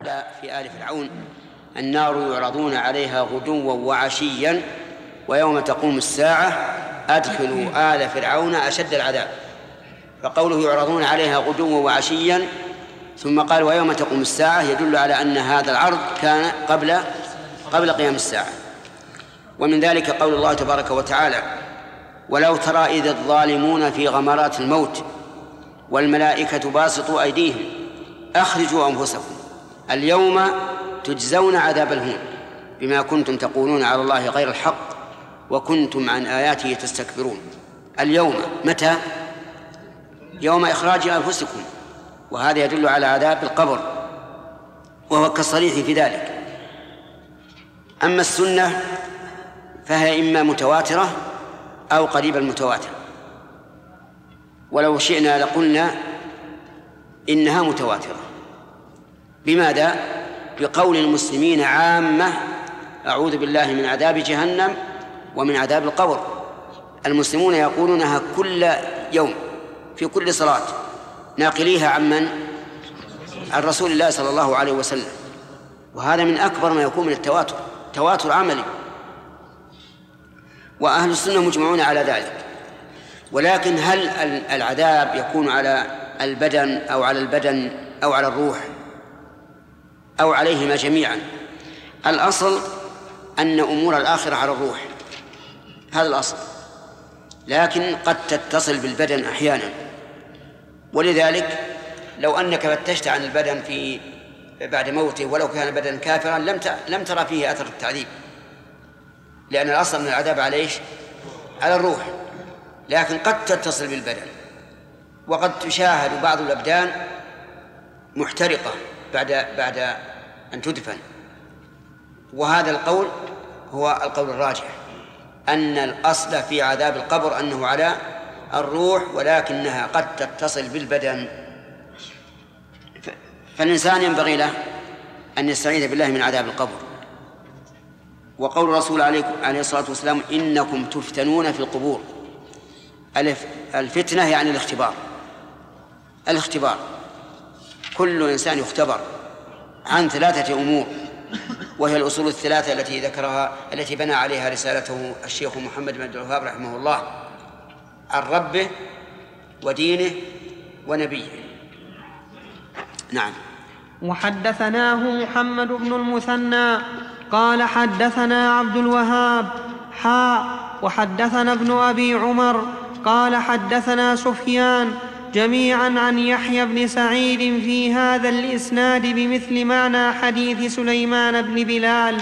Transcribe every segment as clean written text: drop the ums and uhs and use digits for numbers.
في آل فرعون النار يعرضون عليها غدوا وعشيا ويوم تقوم الساعة أدخلوا آل فرعون أشد العذاب. فقوله يعرضون عليها غدوا وعشيا ثم قال ويوم تقوم الساعة يدل على أن هذا العرض كان قبل قيام الساعة. ومن ذلك قول الله تبارك وتعالى ولو ترى إذ الظالمون في غمرات الموت والملائكة باسطوا أيديهم أخرجوا أنفسكم اليوم تجزون عذاب الهون بما كنتم تقولون على الله غير الحق وكنتم عن آياته تستكبرون. اليوم متى؟ يوم إخراج أنفسكم، وهذا يدل على عذاب القبر وهو كالصريح في ذلك. أما السنة فهي إما متواترة أو قريب المتواتر، ولو شئنا لقلنا إنها متواترة. بماذا؟ بقول المسلمين عامة أعوذ بالله من عذاب جهنم ومن عذاب القبر. المسلمون يقولونها كل يوم في كل صلاة، ناقليها عن من؟ عن رسول الله صلى الله عليه وسلم، وهذا من أكبر ما يكون من التواتر، تواتر عملي، وأهل السنة مجمعون على ذلك. ولكن هل العذاب يكون على البدن أو على البدن أو على الروح أو عليهما جميعا؟ الأصل أن أمور الآخرة على الروح، هذا الأصل، لكن قد تتصل بالبدن أحيانا. ولذلك لو أنك فتشت عن البدن بعد موته ولو كان بدن كافرا لم ترى فيه أثر التعذيب، لأن الأصل من العذاب على الروح، لكن قد تتصل بالبدن، وقد تشاهد بعض الأبدان محترقة بعد أن تدفن. وهذا القول هو القول الراجح، أن الأصل في عذاب القبر أنه على الروح، ولكنها قد تتصل بالبدن. فالإنسان ينبغي له أن يستعيذ بالله من عذاب القبر. وقول الرسول عليه الصلاة والسلام إنكم تفتنون في القبور، الفتنة يعني الاختبار، كل إنسان يختبر عن 3 أمور، وهي الأصول الثلاثة التي بنى عليها رسالته الشيخ محمد بن عبد الوهاب رحمه الله: عن ربه ودينه ونبيه. نعم. وحدثناه محمد بن المثنى قال حدثنا عبد الوهاب وحدثنا ابن أبي عمر قال حدثنا سفيان جميعا عن يحيى بن سعيد في هذا الإسناد بمثل معنى حديث سليمان بن بلال.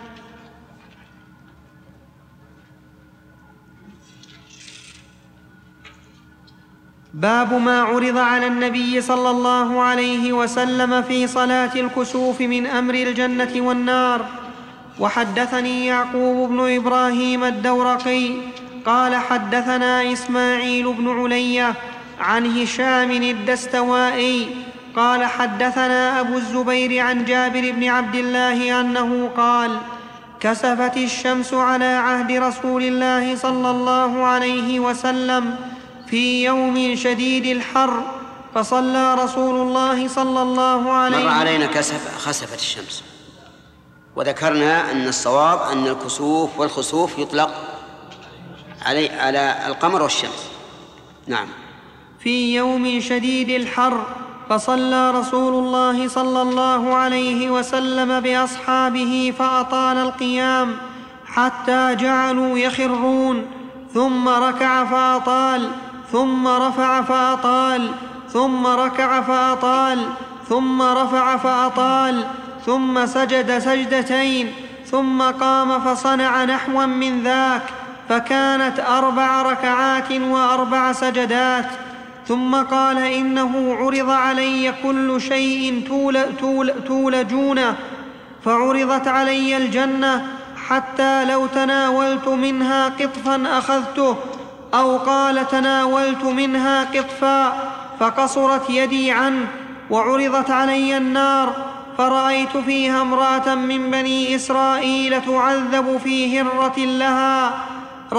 باب ما عرض على النبي صلى الله عليه وسلم في صلاة الكسوف من أمر الجنة والنار. وحدثني يعقوب بن إبراهيم الدورقي قال حدثنا إسماعيل بن علية عن هشام الدستوائي قال حدثنا أبو الزبير عن جابر بن عبد الله أنه قال كسفت الشمس على عهد رسول الله صلى الله عليه وسلم في يوم شديد الحر فصلى رسول الله صلى الله عليه وسلم. مر علينا خسفت الشمس، وذكرنا أن الصواب أن الكسوف والخسوف يطلق على القمر والشمس. نعم. في يوم شديد الحر فصلى رسول الله صلى الله عليه وسلم بأصحابه فأطال القيام حتى جعلوا يخرون، ثم ركع فأطال، ثم رفع فأطال، ثم ركع فأطال، ثم رفع فأطال، ثم سجد سجدتين، ثم قام فصنع نحوا من ذاك، فكانت 4 ركعات و4 سجدات. ثم قال إنه عرض علي كل شيء تولجونه، فعرضت علي الجنة حتى لو تناولت منها قطفا أخذته، أو قال تناولت منها قطفا فقصرت يدي عنه. وعرضت علي النار فرأيت فيها امرأة من بني إسرائيل تعذب في هرة لها،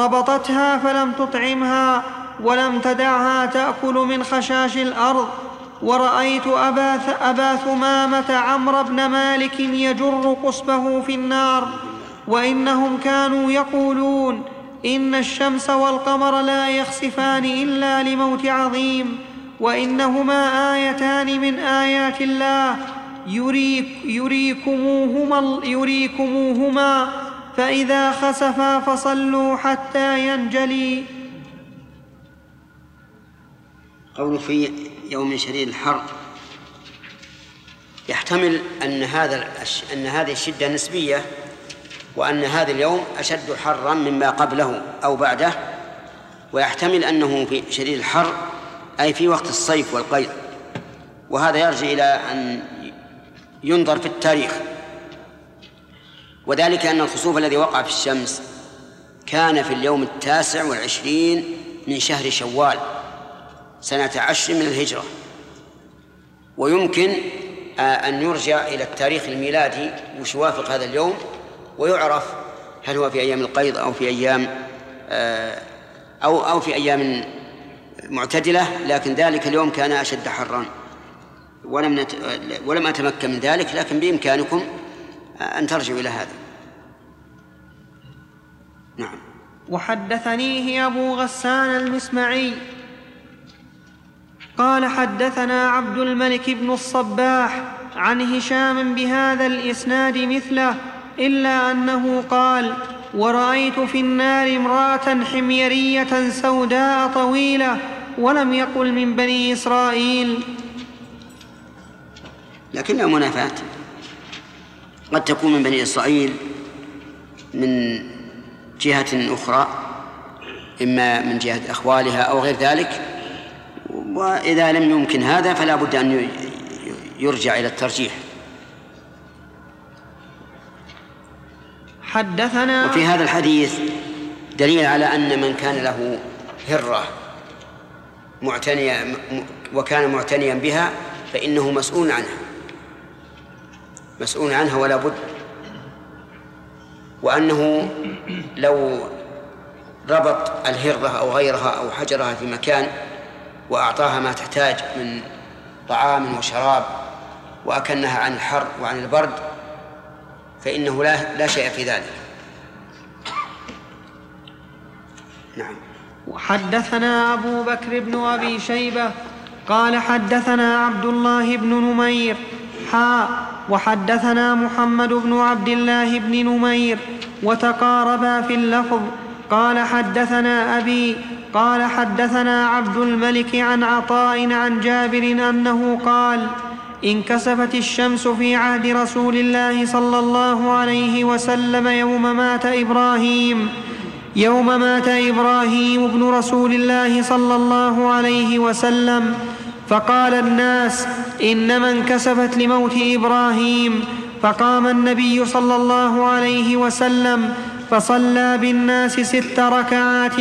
ربطتها فلم تطعمها ولم تدعها تأكل من خشاش الأرض، ورأيت أبا ثمامة عمرو بن مالك يجر قصبه في النار، وإنهم كانوا يقولون إن الشمس والقمر لا يخسفان إلا لموت عظيم، وإنهما آيتان من آيات الله يريكموهما فإذا خسفا فصلوا حتى ينجلي. قول في يوم شديد الحر يحتمل أن هذه الشدة نسبية، وأن هذا اليوم أشد حرا مما قبله أو بعده، ويحتمل أنه في شديد الحر أي في وقت الصيف والقيظ، وهذا يرجع إلى أن ينظر في التاريخ، وذلك أن الخسوف الذي وقع في الشمس كان في اليوم 29 من شهر شوال سنة 10 من الهجرة، ويمكن أن يرجع إلى التاريخ الميلادي وش يوافق هذا اليوم ويعرف هل هو في أيام القيظ أو في أيام أو في أيام معتدلة، لكن ذلك اليوم كان أشد حرا، ولم أتمكن من ذلك، لكن بإمكانكم أن ترجعوا إلى هذا. نعم. وحدثنيه أبو غسان المسمعي قال حدثنا عبد الملك بن الصباح عن هشام بهذا الإسناد مثله، إلا أنه قال: ورأيت في النار امرأة حميرية سوداء طويلة، ولم يقل من بني إسرائيل. لكنها منافاة، قد تكون من بني إسرائيل من جهة أخرى، إما من جهة أخوالها أو غير ذلك، وإذا لم يمكن هذا فلا بد أن يرجع إلى الترجيح. حدثنا. وفي هذا الحديث دليل على أن من كان له هرة وكان معتنيا بها فإنه مسؤول عنها ولا بد، وأنه لو ربط الهرة أو غيرها أو حجرها في مكان وأعطاها ما تحتاج من طعام وشراب وأكنها عن الحر وعن البرد فإنه لا شيء في ذلك. نعم. وحدثنا أبو بكر بن أبي شيبة قال حدثنا عبد الله بن نمير وحدثنا محمد بن عبد الله بن نمير وتقاربا في اللفظ. قال حدثنا أبي قال حدثنا عبد الملك عن عطاء عن جابر أنه قال: انكسفت الشمس في عهد رسول الله صلى الله عليه وسلم يوم مات إبراهيم ابن رسول الله صلى الله عليه وسلم، فقال الناس: إنما انكسفت لموت إبراهيم. فقام النبي صلى الله عليه وسلم فصلى بالناس 6 ركعات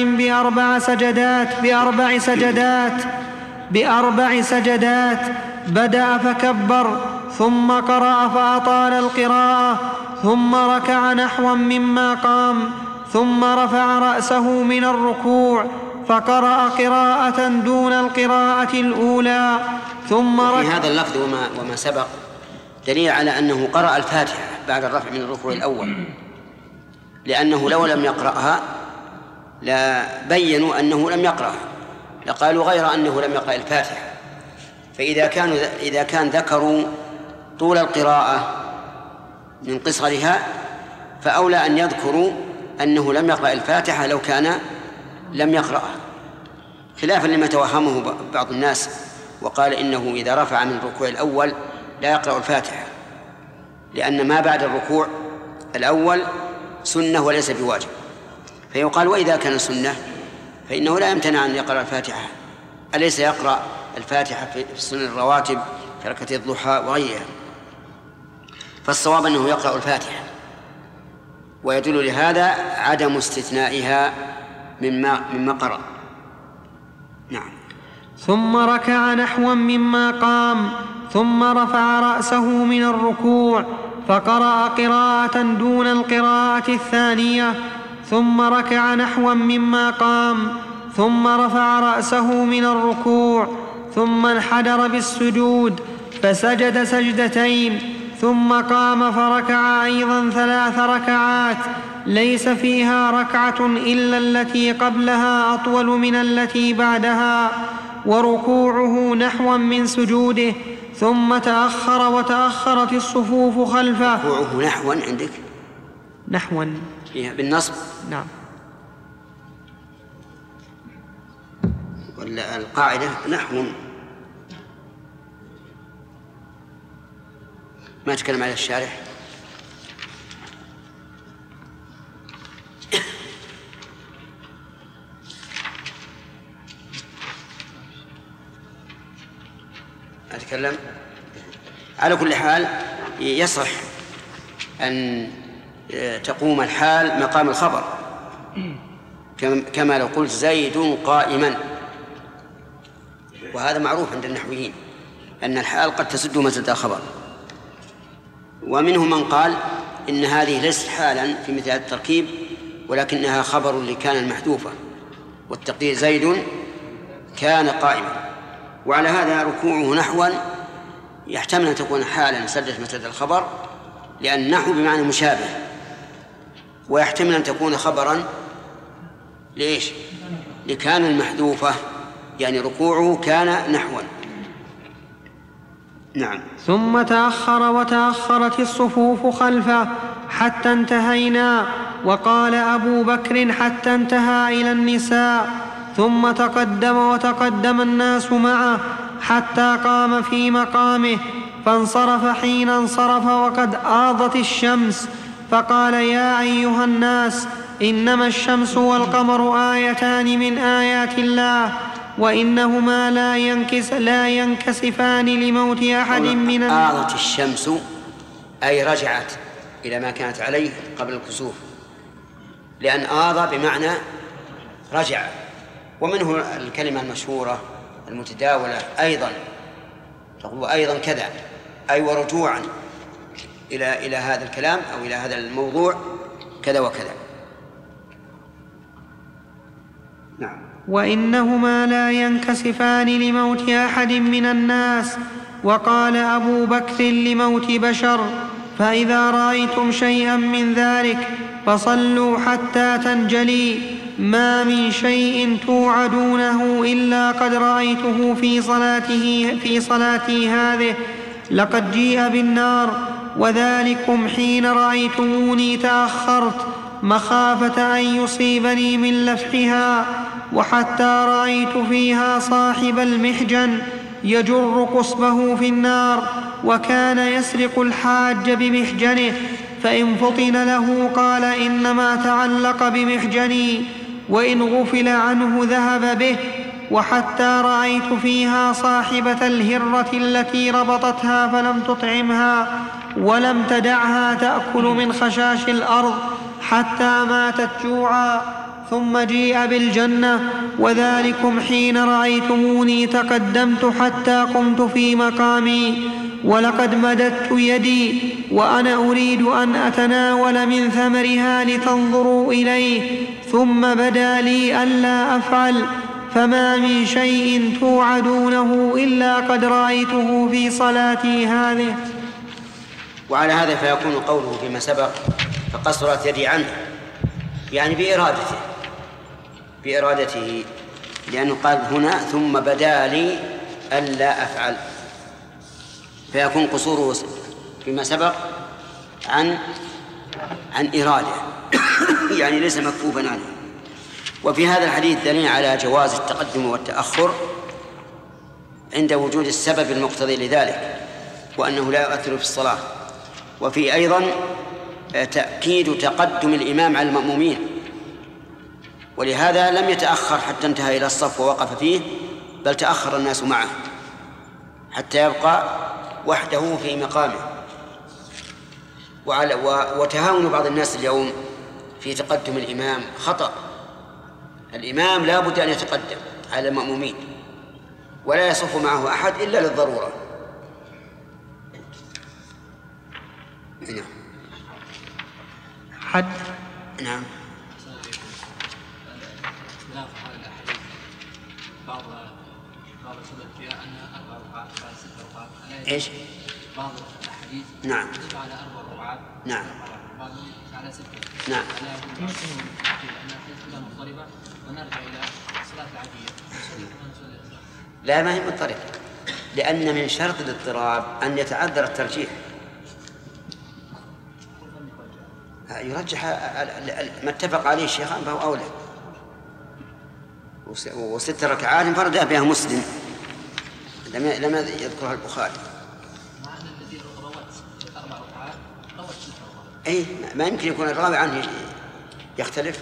بأربع سجدات، بدأ فكبر ثم قرأ فأطال القراءة، ثم ركع نحوا مما قام، ثم رفع رأسه من الركوع فقرأ قراءة دون القراءة الأولى، ثم في هذا اللفظ وما سبق دليل على أنه قرأ الفاتحة بعد الرفع من الركوع الأول، لأنه لو لم يقرأها لبينوا أنه لم يقرأها، لقالوا غير أنه لم يقرأ الفاتحة. فإذا كان ذكروا طول القراءة من قصرها فأولى أن يذكروا أنه لم يقرأ الفاتحة لو كان لم يقرأها، خلافا لما توهمه بعض الناس وقال إنه إذا رفع من الركوع الأول لا يقرأ الفاتحة، لأن ما بعد الركوع الأول سنة وليس بواجب، فيقال وإذا كان سنة فإنه لا يمتنع أن يقرأ الفاتحة، أليس يقرأ الفاتحة في سنن الرواتب في ركعتي الضحى وغيرها؟ فالصواب أنه يقرأ الفاتحة، ويدل لهذا عدم استثنائها مما قرأ. نعم. ثم ركع نحوا مما قام، ثم رفع رأسه من الركوع فقرأ قراءة دون القراءة الثانية، ثم ركع نحوا مما قام، ثم رفع رأسه من الركوع، ثم انحدر بالسجود فسجد سجدتين، ثم قام فركع أيضا 3 ركعات ليس فيها ركعة إلا التي قبلها أطول من التي بعدها، وركوعه نحوا من سجوده، ثم تأخر وتأخرت الصفوف خلفه. ركوعه نحوا عندك؟ نحوا بالنصب؟ نعم. ولا القاعدة نحو؟ ما تكلم على الشارح. أتكلم. على كل حال يصح أن تقوم الحال مقام الخبر، كما لو قلت زيد قائما، وهذا معروف عند النحويين أن الحال قد تسد مسد الخبر. ومنهم من قال إن هذه ليست حالا في مثل هذا التركيب، ولكنها خبر لكان المحذوفة، والتقدير زيد كان قائما. وعلى هذا ركوعه نحوا يحتمل أن تكون حالا سدت مسد الخبر، لأن نحو بمعنى مشابه، ويحتمل أن تكون خبرا ليش؟ لكان المحذوفة، يعني ركوعه كان نحوا. نعم. ثم تأخر وتأخرت الصفوف خلفه حتى انتهينا، وقال أبو بكر حتى انتهى إلى النساء، ثم تقدم وتقدم الناس معه حتى قام في مقامه، فانصرف حين انصرف وقد آضت الشمس، فقال يا أيها الناس إنما الشمس والقمر آيتان من آيات الله، وإنهما لا ينكسفان لموت أحد من آضت الشمس أي رجعت إلى ما كانت عليه قبل الكسوف، لأن آض بمعنى رجع. ومنه الكلمة المشهورة المتداولة أيضا، تقول أيضا كذا، أي ورجوعا إلى هذا الكلام أو إلى هذا الموضوع كذا وكذا. نعم. وإنهما لا ينكسفان لموت أحد من الناس. وقال أبو بكر لموت بشر فإذا رأيتم شيئا من ذلك فصلوا حتى تنجلي، ما من شيء توعدونه إلا قد رأيته في صلاتي هذه، لقد جيء بالنار، وذلكم حين رأيتموني تأخرت مخافة أن يصيبني من لفحها، وحتى رأيت فيها صاحب المحجن يجر قصبه في النار، وكان يسرق الحاج بمحجنه، فإن فطن له قال إنما تعلق بمحجني، وإن غفل عنه ذهب به. وحتى رأيت فيها صاحبة الهرة التي ربطتها فلم تطعمها ولم تدعها تأكل من خشاش الأرض حتى ماتت جوعا، ثم جيء بالجنة، وذلكم حين رأيتموني تقدمت حتى قمت في مقامي، ولقد مددت يدي وأنا أريد أن أتناول من ثمرها لتنظروا إليه، ثم بدا لي ألا أفعل، فما من شيء توعدونه إلا قد رأيته في صلاتي هذه. وعلى هذا فيكون قوله فيما سبق فقصرت يدي عنه، يعني بإرادته، لأنه قال هنا ثم بدا لي ألا أفعل، فيكون قصوره فيما سبق عن إرادة يعني ليس مكفوفا عنه. وفي هذا الحديث دليل على جواز التقدم والتأخر عند وجود السبب المقتضي لذلك، وأنه لا يؤثر في الصلاة. وفي أيضا تأكيد تقدم الإمام على المأمومين، ولهذا لم يتأخر حتى انتهى إلى الصف ووقف فيه، بل تأخر الناس معه حتى يبقى وحده في مقامه. وتهاون بعض الناس اليوم في تقدم الإمام خطأ. الإمام لا بد أن يتقدم على المأمومين، ولا يصف معه أحد إلا للضرورة. نعم. حد. نعم. بعض سبب فيها أن 4 ركعات بعد 6 ركعات. إيش؟ بعض الأحاديث نعم تدل على 4 ركعات. نعم بعض على 6. نعم. أن الحديث كلها مضطربة ونرجع إلى الصلاة العادية. لا، ما هي مضطربة، لأن من شرط الاضطراب أن يتعذر الترجيح. يرجح ما اتفق عليه الشيخان فهو أولى. و6 ركعات انفرد بها مسلم لم يذكرها البخاري. مع أن الذي روت 4 ركعات روت 6 ركعات. أي ما يمكن يكون الراوي عنه يختلف.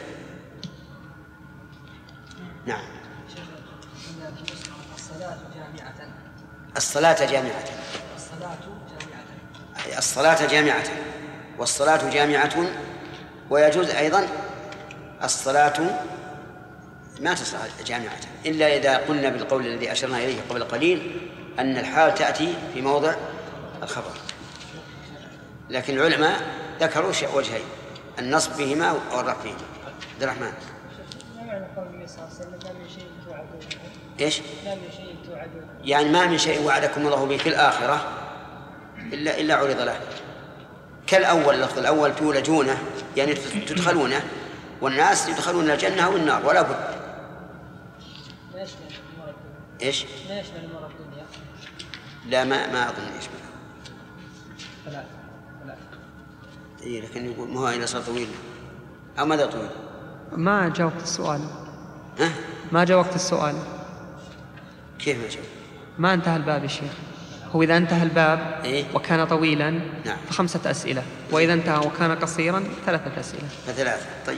نعم. الصلاة جامعة. الصلاة جامعة والصلاة جامعة. ويجوز أيضا الصلاة ما تصلح جامعة إلا إذا قلنا بالقول الذي أشرنا إليه قبل قليل أن الحال تأتي في موضع الخبر. لكن العلماء ذكروا وجهين: النصب فيهما والرفع فيهما. عبد الرحمن. ما معنى قول النبي صلى الله عليه وسلم: ما من شيء توعدون؟ إيش؟ ما من شيء توعدون، يعني ما من شيء وعدكم الله به في الآخرة إلا عرض له. كالأول، اللفظ الأول: تولجونه، يعني تدخلونه، والناس يدخلون الجنة والنار ولا بد. ما يشمل أمور الدنيا. إيش؟ ما يشمل أمور الدنيا. لا، ما أظن يشمل. لا. إيه، لكن يقول ما هو إلى صار طويل أو ماذا طويل؟ ما جاوبت السؤال. ها؟ ما جاوبت السؤال. كيف ما جاوب؟ ما انتهى الباب يا شيخ. هو إذا انتهى الباب إيه؟ وكان طويلا نعم. ف5 أسئلة، وإذا انتهى وكان قصيرا 3 أسئلة. ف3. طيب.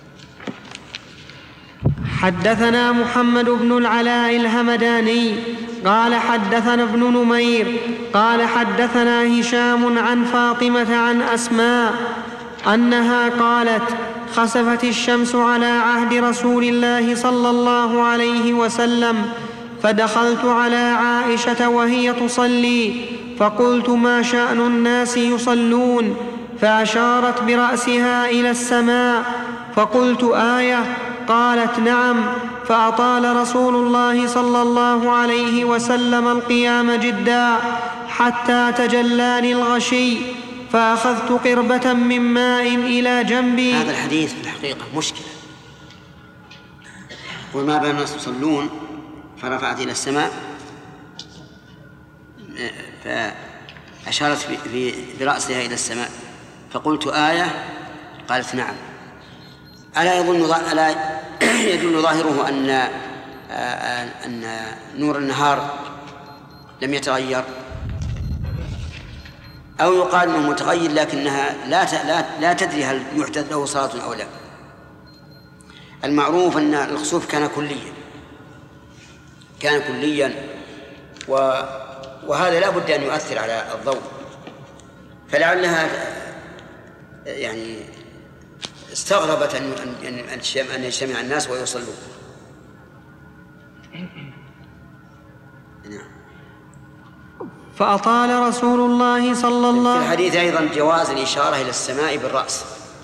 حدثنا محمد بن العلاء الهمداني قال حدثنا ابن نمير قال حدثنا هشام عن فاطمة عن أسماء أنها قالت: خسفت الشمس على عهد رسول الله صلى الله عليه وسلم، فدخلت على عائشة وهي تصلي، فقلت: ما شأن الناس يصلون؟ فأشارت برأسها إلى السماء، فقلت: آية؟ قالت: نعم. فأطال رسول الله صلى الله عليه وسلم القيام جدا حتى تجلاني الغشي، فأخذت قربة من ماء إلى جنبي. هذا الحديث في الحقيقة مشكلة. وما بين الناس يصلون، فرفعت إلى السماء، فأشارت برأسها إلى السماء، فقلت: آية؟ قالت: نعم. ألا يدل ظاهره أن نور النهار لم يتغير، أو يقال أنه متغير لكنها لا تدري هل يحدث له صلاة أو لا. المعروف أن الخسوف كان كليا وهذا لا بد أن يؤثر على الضوء، فلعلها يعني استغربت أن يجتمع الناس ويصلون. نعم. فأطال رسول الله صلى الله عليه وسلم. في الحديث أيضا جواز الإشارة إلى السماء بالرأس،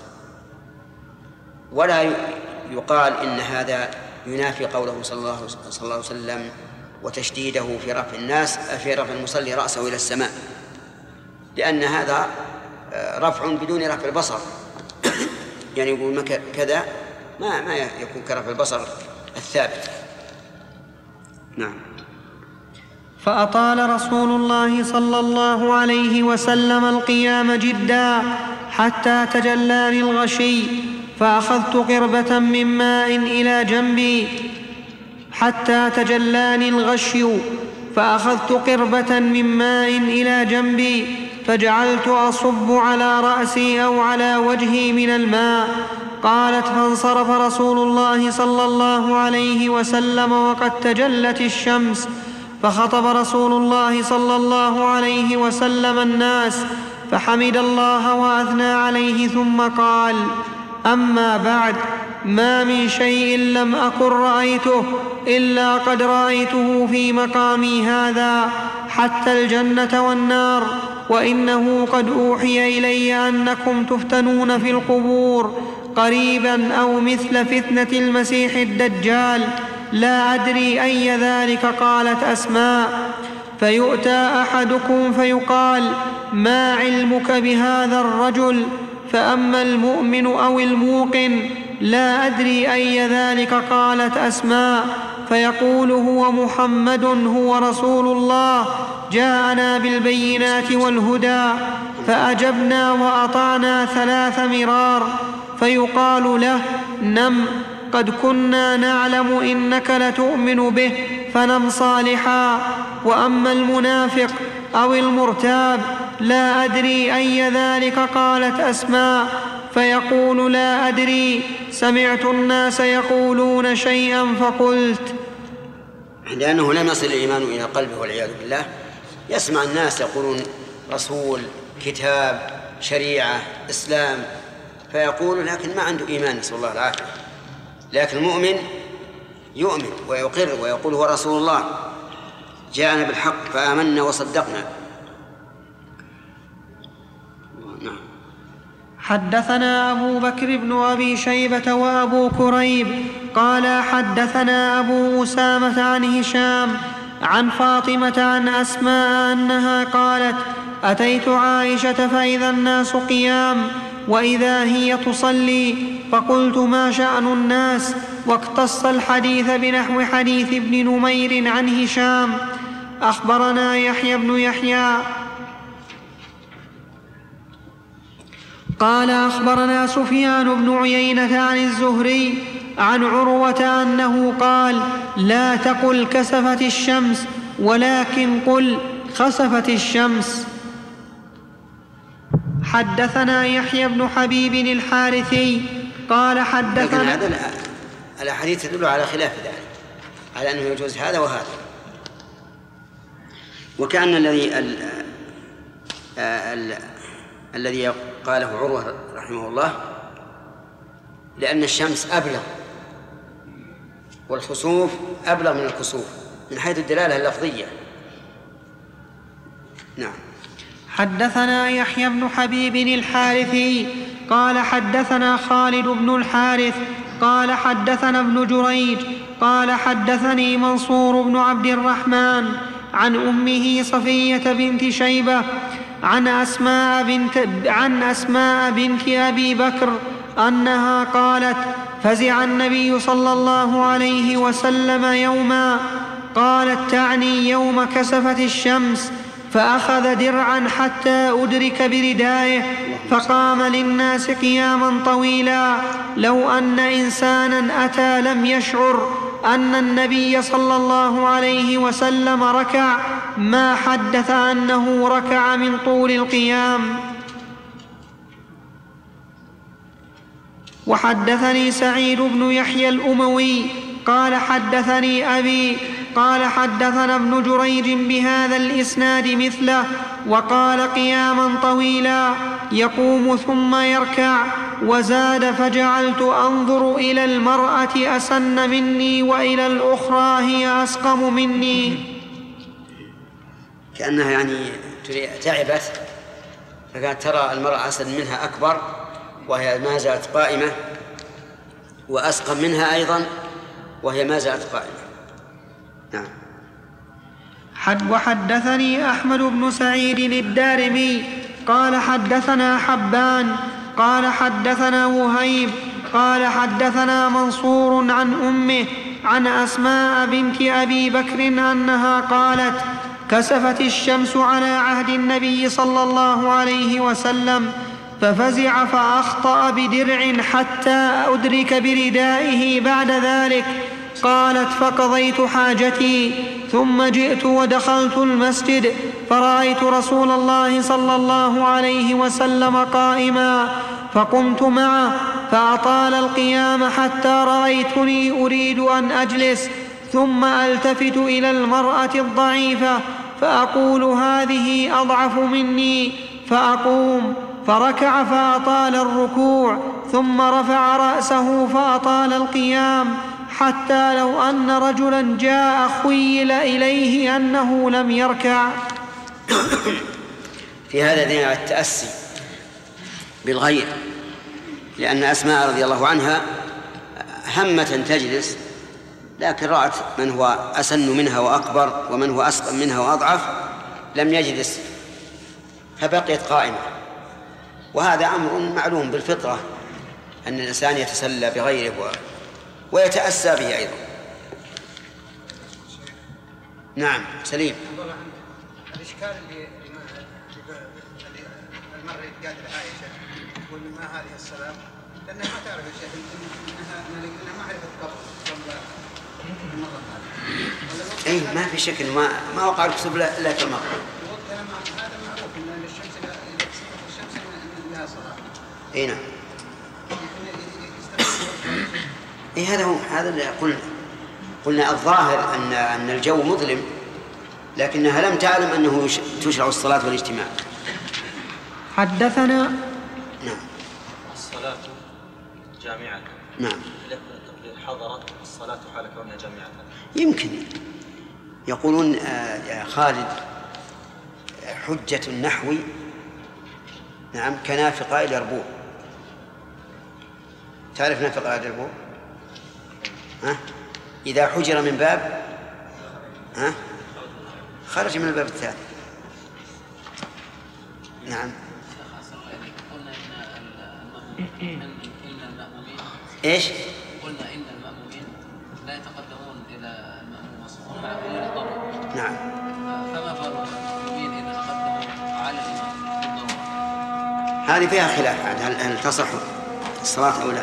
ولا يقال إن هذا ينافي قوله صلى الله عليه وسلم وتشديده في رفع المصلي رأسه إلى السماء، لأن هذا رفع بدون رفع البصر. يعني يقول كذا ما يكون كرفع البصر الثابت. نعم. فأطال رسول الله صلى الله عليه وسلم القيام جدا حتى تجلاني الغشي، فأخذت قربة من ماء إلى جنبي حتى تجلاني الغشي، فأخذت قربة من ماء إلى جنبي، فجعلت أصب على رأسي أو على وجهي من الماء. قالت: فانصرف رسول الله صلى الله عليه وسلم وقد تجلت الشمس، فخطب رسول الله صلى الله عليه وسلم الناس، فحمد الله وأثنى عليه، ثم قال: أما بعد، ما من شيء لم أكن رأيته إلا قد رأيته في مقامي هذا، حتى الجنة والنار، وإنه قد أوحي إلي أنكم تفتنون في القبور قريبا أو مثل فتنة المسيح الدجال، لا أدري أي ذلك. قالت أسماء: فيؤتى أحدكم فيقال: ما علمك بهذا الرجل؟ فأما المؤمن أو الموقن: لا أدري أي ذلك. قالت أسماء: فيقول: هو محمد، هو رسول الله، جاءنا بالبينات والهدى، فأجبنا وأطعنا 3 مرار. فيقال له: نم، قد كنا نعلم إنك لتؤمن به، فنم صالحا. وأما المنافق أو المرتاب: لا أدري أي ذلك. قالت أسماء: فيقول: لا أدري، سمعت الناس يقولون شيئا فقلت. لأنه لم يصل الإيمان إلى قلبه والعياذ بالله، يسمع الناس يقولون رسول، كتاب، شريعة، إسلام، فيقول لكن ما عنده إيمان، نسأل الله العافية. لكن المؤمن يؤمن ويقر ويقول: هو رسول الله، جاءنا بالحق فآمنا وصدقنا. نعم. حدثنا أبو بكر بن أبي شيبة وأبو كريب قال حدثنا أبو أسامة عن هشام عن فاطمة عن أسماء أنها قالت: أتيت عائشة فإذا الناس قيام وإذا هي تصلي، فقلت: ما شأن الناس؟ واقتص الحديث بنحو حديث ابن نمير عن هشام. أخبرنا يحيى بن يحيى قال أخبرنا سفيان بن عيينة عن الزهري عن عروة أنه قال: لا تقل كسفت الشمس، ولكن قل خسفت الشمس. حدثنا يحيى بن حبيب الحارثي قال حدثنا. لكن هذا الأحاديث تدل على خلاف ذلك، على أنه يجوز هذا وهذا. وكأن الذي قاله عروة رحمه الله لأن الشمس أبلغ والخسوف أبلغ من الكسوف من حيث الدلالة اللفظية. نعم. حدثنا يحيى بن حبيب الحارثي قال حدثنا خالد بن الحارث قال حدثنا ابن جريج قال حدثني منصور بن عبد الرحمن عن أمه صفية بنت شيبة عن أسماء بنت أبي بكر أنها قالت: فزع النبي صلى الله عليه وسلم يوما. قالت: تعني يوم كسفت الشمس، فأخذ درعا حتى أدرك بردائه، فقام للناس قياما طويلا، لو أن إنسانا أتى لم يشعر أن النبي صلى الله عليه وسلم ركع ما حدث أنه ركع من طول القيام. وحدثني سعيد بن يحيى الأموي قال حدثني أبي قال حدثنا ابن جريج بهذا الإسناد مثله، وقال: قياما طويلا يقوم ثم يركع. وزاد: فجعلت أنظر إلى المرأة أسن مني وإلى الأخرى هي أسقم مني. كأنها يعني تعبت، فكانت ترى المرأة أسن منها أكبر وهي ما زالت قائمة، وأسقم منها أيضا وهي ما زالت قائمة. نعم. وحدثني أحمد بن سعيد الدارمي قال حدثنا حبان قال حدثنا وهيب قال حدثنا منصور عن أمه عن أسماء بنت أبي بكر أنها قالت: كسفت الشمس على عهد النبي صلى الله عليه وسلم، ففزع فأخطأ بدرع حتى أدرك بردائه بعد ذلك. قالت: فقضيت حاجتي ثم جئت ودخلت المسجد، فرأيت رسول الله صلى الله عليه وسلم قائما، فقمت معه فأطال القيام حتى رأيتني أريد أن أجلس، ثم ألتفت إلى المرأة الضعيفة فأقول: هذه أضعف مني، فأقوم، فركع فأطال الركوع، ثم رفع رأسه فأطال القيام، حتى لو أن رجلا جاء خيل إليه أنه لم يركع. في هذا دليل على التأسي بالغير، لأن أسماء رضي الله عنها همة تجلس لكن رأت من هو أسن منها وأكبر ومن هو أسقم منها وأضعف لم يجلس فبقيت قائمة. وهذا أمر معلوم بالفطرة أن الإنسان يتسلى بغيره ويتأسى به أيضا. نعم سليم. الإشكال اللي المرة اللي قالت عائشة تقول ما هذه الصلاة لأنها ما تعرف الشيء إنها معرفة قبل أي ما في شك ما وقع الكسوف إلا في المغرب. هذا معروف إن الشمس إذا كسفت الشمس لها صلاة. أي نعم. إيه هذا اللي قلنا الظاهر أن الجو مظلم لكنها لم تعلم أنه تشرع الصلاة والاجتماع. حدثنا. نعم. الصلاة جامعة. نعم. حضرت الصلاة حال كونها جامعة. يمكن يقولون يا خالد حجة النحو نعم كنافقة إلى ربوع. تعرف نافقة إلى ربوع؟ إذا حجر من باب خرج من الباب الثاني. نعم. إيش؟ قلنا إن المأمومين لا يتقدمون إلى المأموم والصفوف مع وجود الضرورة. نعم. فما بال المأمومين إذا تقدموا على الإمام بالضرورة؟ هذه فيها خلاف هل تصح الصلاة أو لا.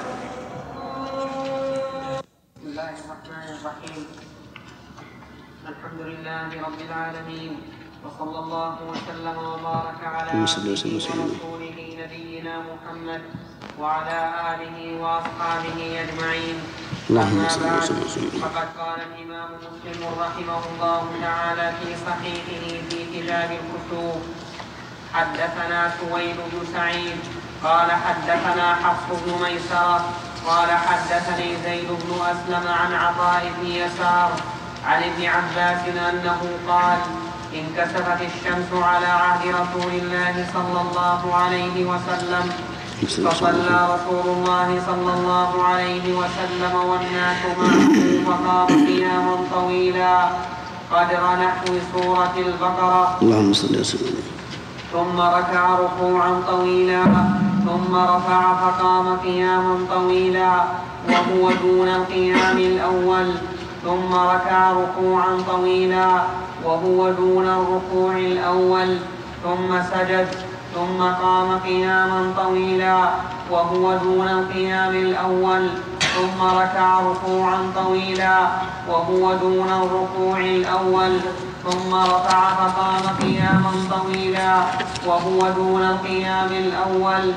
بسم الله الرحمن الرحيم. الحمد لله رب العالمين وصلى الله وسلم وبارك على رسوله نبينا محمد وعلى آله وأصحابه أجمعين. أما بعد فقد قال الإمام مسلم رحمه الله تعالى في صحيحه في كتاب الكسوف حدثنا سويد بن سعيد قال حدثنا حفص بن ميسرة قال حدثني زيد بن أسلم عن عطاء بن يسار عن ابن عباس أنه قال انكسفت الشمس على عهد رسول الله صلى الله عليه وسلم فصلى رسول الله صلى الله عليه وسلم والناس معه فقام قياما طويلا قدر نحو سورة البقرة اللهم صل وسلم ثم ركع ركوعا طويلا ثم رفع فقام قياما طويلا وهو دون القيام الأول ثم ركع ركوعا طويلا وهو دون الركوع الأول ثم سجد ثم قام قياما طويلا وهو دون القيام الأول ثم ركع ركوعا طويلا وهو دون الركوع الأول ثم رفع فقام قياما طويلا وهو دون القيام الأول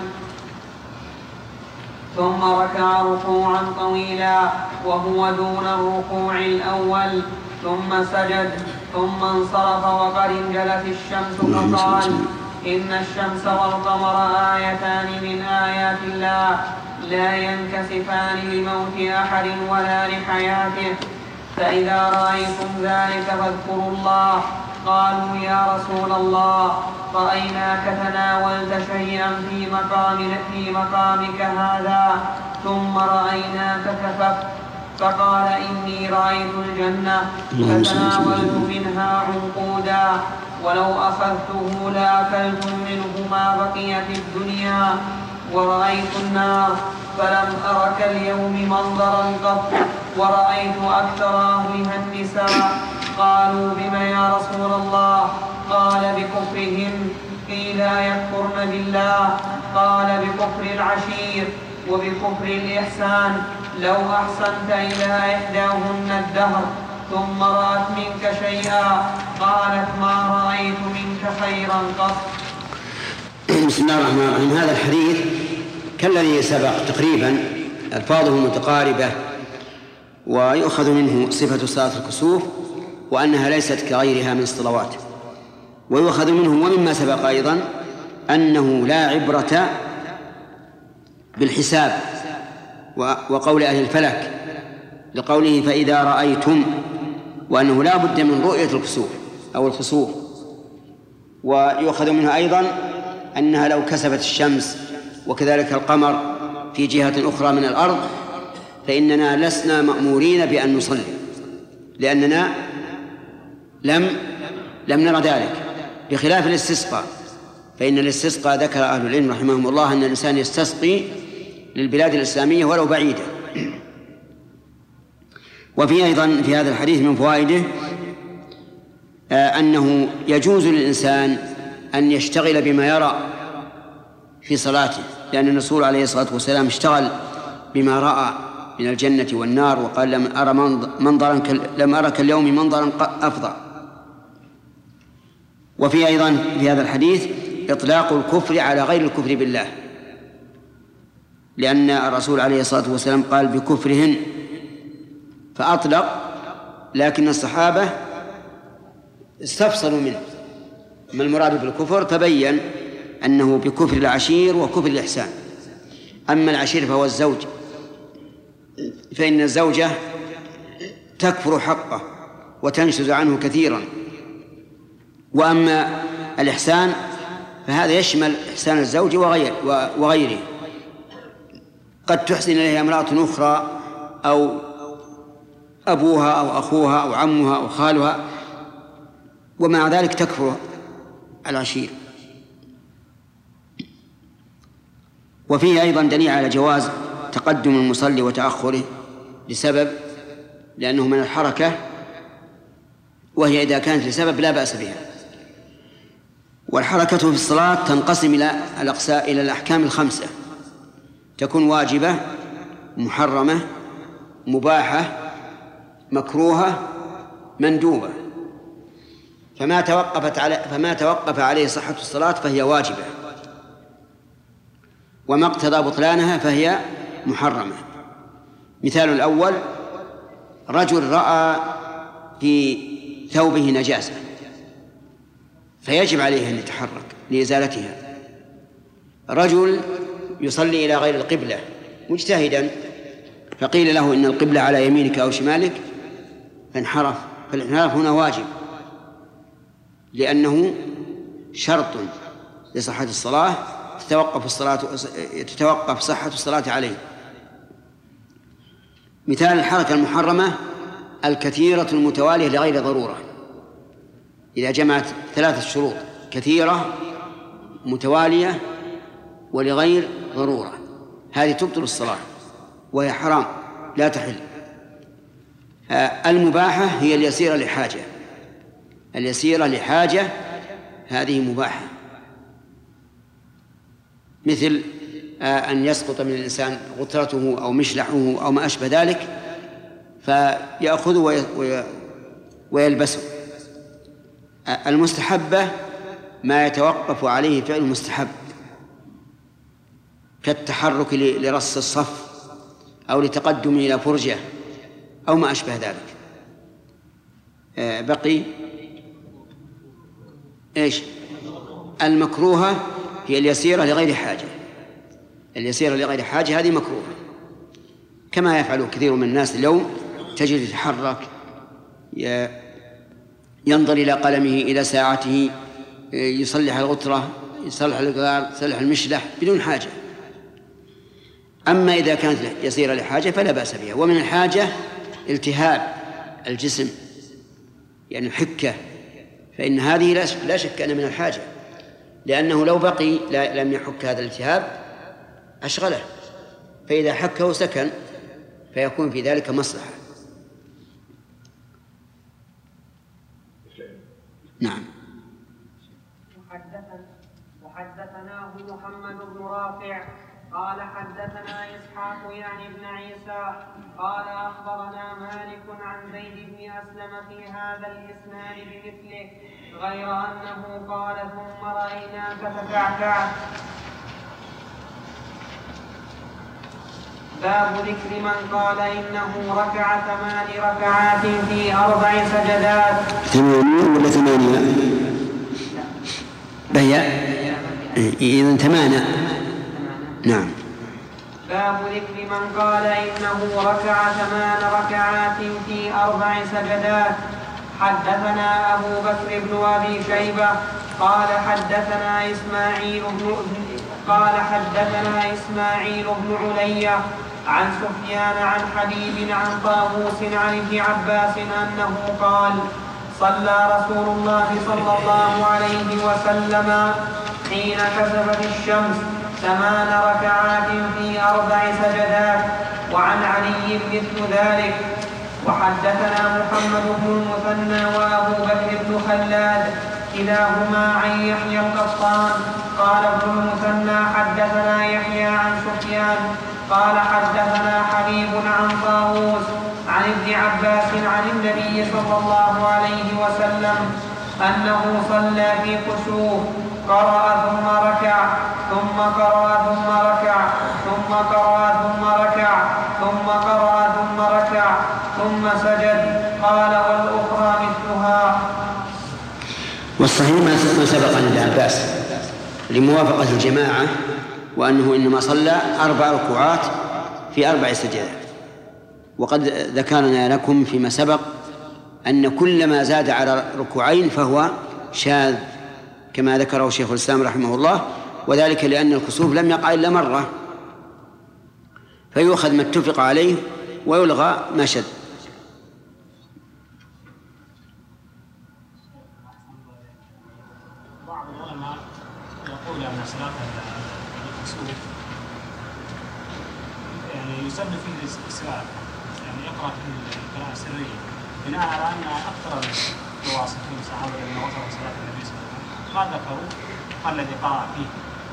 ثم ركع ركوعا طويلا وهو دون الركوع الأول ثم سجد ثم انصرف وقد انجلت الشمس فقال إن الشمس والقمر آيتان من آيات الله لا ينكسفان لموت أحد ولا لحياته فإذا رأيتم ذلك فاذكروا الله. قالوا يا رسول الله رأيناك تناولت شيئا في مقامك هذا ثم رأيناك كففت فقال إني رأيت الجنة فتناولت منها عنقودا ولو أخذته لأكلت منه ما بقيت الدنيا ورأيت النار فلم أرك اليوم منظرا قط ورأيت أكثر أهلها النساء. قالوا بم يا رسول الله؟ قال بكفرهن. قيل يكفرن بالله؟ قال بكفر العشير وبكفر الإحسان. لو أحسنت إلى إحداهن الدهر ثم رأت منك شيئا قالت ما رأيت منك خيرا قط. بسم الله الرحمن الرحيم. هذا الحديث كالذي سبق تقريبا ألفاظه متقاربة ويؤخذ منه صفة صلاة الكسوف وأنها ليست كغيرها من الصلوات ويؤخذ منه ومما سبق أيضا أنه لا عبرة بالحساب وقول أهل الفلك لقوله فإذا رأيتم وأنه لا بد من رؤية الكسوف أو الخسوف. ويؤخذ منه أيضا أنها لو كسفت الشمس وكذلك القمر في جهة أخرى من الأرض فإننا لسنا مأمورين بأن نصلي لأننا لم نرى ذلك، بخلاف الاستسقاء، فإن الاستسقاء ذكر أهل العلم رحمهم الله أن الإنسان يستسقي للبلاد الإسلامية ولو بعيدة. وفي أيضا في هذا الحديث من فوائده أنه يجوز للإنسان أن يشتغل بما يرى في صلاته، لأن الرسول عليه الصلاة والسلام اشتغل بما رأى من الجنة والنار، وقال لم أرى كاليوم منظرا أفضل. وفي أيضا في هذا الحديث إطلاق الكفر على غير الكفر بالله، لأن الرسول عليه الصلاة والسلام قال بكفرهن فأطلق، لكن الصحابة استفصلوا منه ما المراد بالكفر، فبين أنه بكفر العشير وكفر الإحسان. أما العشير فهو الزوج، فإن الزوجة تكفر حقه وتنشز عنه كثيرا، وأما الإحسان فهذا يشمل إحسان الزوج وغيره. قد تحسن إليها امرأة أخرى أو أبوها أو أخوها أو عمها أو خالها، ومع ذلك تكفر العشير. وفيه أيضا دليل على جواز تقدم المصلي وتأخره لسبب، لأنه من الحركة، وهي إذا كانت لسبب لا بأس بها. والحركة في الصلاة تنقسم إلى الأحكام الخمسة، تكون واجبة، محرمة، مباحة، مكروهة، مندوبة. فما توقف عليه صحة الصلاة فهي واجبة، وما اقتضى بطلانها فهي محرمة. مثال الأول: رجل رأى في ثوبه نجاسة فيجب عليه أن يتحرك لإزالتها. رجل يصلي إلى غير القبلة مجتهدا، فقيل له إن القبلة على يمينك أو شمالك فانحرف، فالانحراف هنا واجب، لأنه شرط لصحة الصلاة، تتوقف صحة الصلاة عليه. مثال الحركة المحرمة: الكثيرة المتوالية لغير ضرورة، إذا جمعت 3 شروط: كثيرة، متوالية، ولغير ضرورة، هذه تبطل الصلاة وهي حرام لا تحل. المباحة هي اليسيرة لحاجة، اليسيرة لحاجة هذه مباحة، مثل أن يسقط من الإنسان غترته أو مشلحه أو ما أشبه ذلك فيأخذه ويلبسه. المستحبة ما يتوقف عليه فعل المستحب، كالتحرك لرص الصف أو لتقدم إلى فرجة أو ما أشبه ذلك. بقي إيش؟ المكروهة هي اليسيرة لغير حاجة، اليسيرة لغير حاجة هذه مكروهة، كما يفعل كثير من الناس اليوم، تجد يتحرك، ينظر إلى قلمه، إلى ساعته، يصلح الغترة، يصلح الجدار، يصلح المشلح بدون حاجة. أما إذا كانت يسيرة لحاجة فلا بأس بها. ومن الحاجة التهاب الجسم، يعني الحكة، فإن هذه لا شك أن من الحاجة، لأنه لو بقي لم يحك هذا الالتهاب أشغله، فإذا حكه سكن، فيكون في ذلك مصلحة. نعم. وحدثناه محمد بن رافع قال حدثنا إسحاق يعني بن عيسى قال أخبرنا مالك عن زيد بن أسلم في هذا الإسناد بمثله، غير أنه قال ثم رأيناك تكعكعت. باب ذكر من قال إنه ركع 8 ركعات في 4 سجدات. 8 ولا 8؟ إذن 8. نعم. باب ذكر من قال إنه ركع 8 ركعات في 4 سجدات. حدثنا أبو بكر بن أبي شيبة قال حدثنا إسماعيل بن علية عن سفيان عن حبيب عن طاووس عن ابن عباس أنه قال صلى رسول الله صلى الله عليه وسلم حين كسفت الشمس 8 ركعات في 4 سجدات. وعن علي مثل ذلك. وحدثنا محمد بن المثنى وأبو بكر بن خلاد كلاهما عن يحيى القطان قال ابن المثنى حدثنا يحيى عن سفيان قال حدثنا حبيب عن طاووس عن ابن عباس عن النبي صلى الله عليه وسلم أنه صلى في كسوف قرأ ثم ركع ثم قرأ ثم ركع ثم قرأ ثم ركع ثم قرأ ثم ركع ثم سجد. قال والأخرى مثلها. والصحيح ما سبق عن ابن عباس لموافقة الجماعة، وأنه إنما صلى 4 ركوعات في 4 سجدات. وقد ذكرنا لكم فيما سبق أن كل ما زاد على ركوعين فهو شاذ كما ذكره شيخ الإسلام رحمه الله، وذلك لأن الكسوف لم يقع إلا مرة، فيؤخذ ما اتفق عليه ويلغى ما شذ. بعض العلماء يقول أن صلاة الكسوف يعني يسن فيه الاستسلام، يعني يقرأ في القراءة السرية، بناء على أن أكثر الواصفين صحابة الذين وصفوا صلاة النبي صلى الله عليه وسلم ما ذكروا الذي قرأ فيه.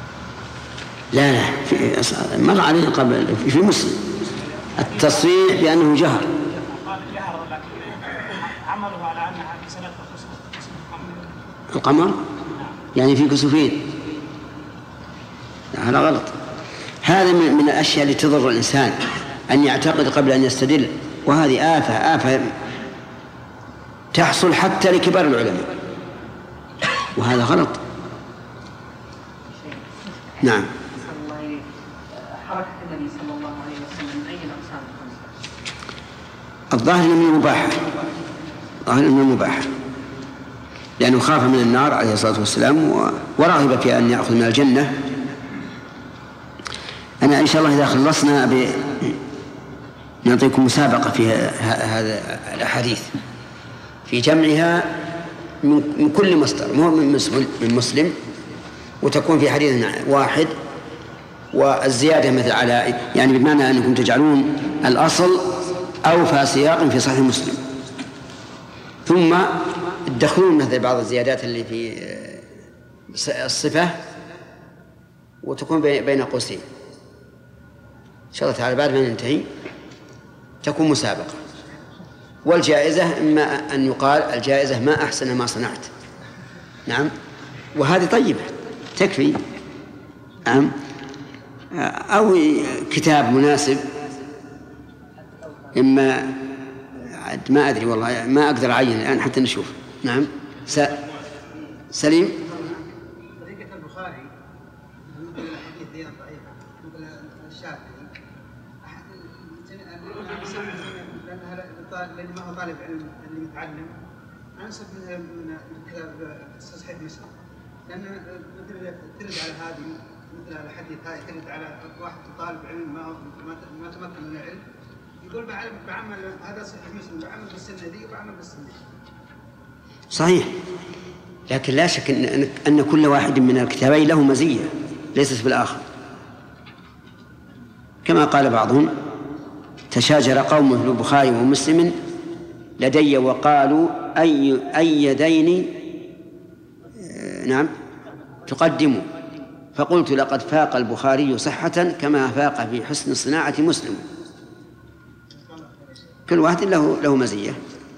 لا مر علينا قبل في مسلم التصريح بأنه جهر. قال جهر، لكن عمله على أنها في صلاة الكسوف القمر يعني في كسوفين، هذا غلط. هذا من الأشياء التي تضر الإنسان أن يعتقد قبل أن يستدل، وهذه آفة تحصل حتى لكبار العلماء، وهذا غلط. نعم. حركة النبي صلى الله عليه وسلم من أي الأقسام؟ الظاهر من المباح، الظاهر من المباح، لأنه خاف من النار عليه الصلاة والسلام ورغب في أن يأخذ من الجنة. أنا إن شاء الله إذا خلصنا نعطيكم مسابقة في هذا الأحاديث في جمعها من كل مصدر، مو من مسلم، وتكون في حديث واحد، والزيادة مثل على يعني بمعنى أنكم تجعلون الأصل أوفى سياق في صحيح مسلم، ثم تدخلون مثل بعض الزيادات اللي في الصفة وتكون بين قوسين. إن شاء الله تعالى بعد ما ننتهي تكون مسابقة، والجائزة إما أن يقال الجائزة ما أحسن ما صنعت. نعم، وهذه طيبة تكفي. نعم، أو كتاب مناسب، إما ما أدري والله، ما أقدر أعين الآن حتى نشوف. نعم. سليم. طريقة البخاري مثل الحديث دين ضعيفة مثل الشافعي لأنه ما هو طالب علم اللي متعلم أنسب من كتاب صحيح مسلم، لأن مثل ترد على هذه مثل الحديث هاي ترد على واحد طالب علم ما تمكن من العلم، يقول بعمل هذا صحيح مسلم، بعمل بالسنة دي وبعمل بالسنة. صحيح، لكن لا شك أن كل واحد من الكتابين له مزية ليست بالآخر، كما قال بعضهم تشاجر قوم في البخاري ومسلم لدي وقالوا أي يدين نعم تقدموا، فقلت لقد فاق البخاري صحة كما فاق في حسن صناعة مسلم. كل واحد له مزية،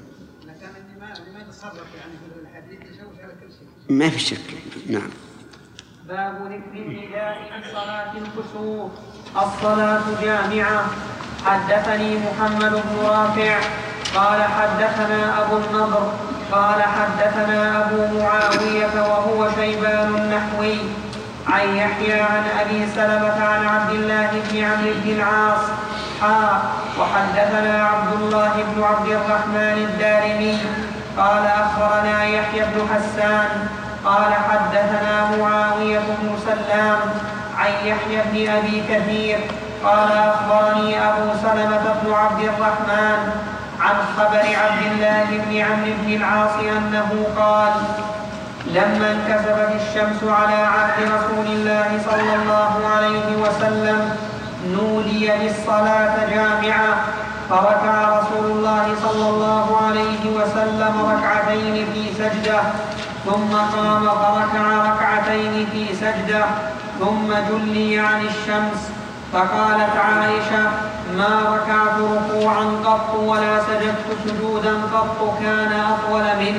ما في شك. نعم. باب ذكر النداء في صلاة الكسوف. الصلاة جامعة. حدثني محمد بن رافع قال حدثنا أبو النضر قال حدثنا أبو معاوية وهو شيبان النحوي عن يحيى عن أبي سلمة عن عبد الله بن عمرو بن العاص وحدثنا عبد الله بن عبد الرحمن الدارمي قال أخبرنا يحيى بن حسان قال حدثنا معاوية بن سلام عن يحيى بن أبي كثير قال أخبرني أبو سلمة بن عبد الرحمن عن خبر عبد الله بن عمرو بن العاص أنه قال لما انكسفت الشمس على عهد رسول الله صلى الله عليه وسلم نودي بالصلاة جامعة فركع رسول الله صلى الله عليه وسلم ركعتين في سجدة ثم قام فركع ركعتين في سجدة ثم جلي عن الشمس. فقالت عائشة ما ركعت ركوعا قط ولا سجدت سجودا قط كان أطول منه.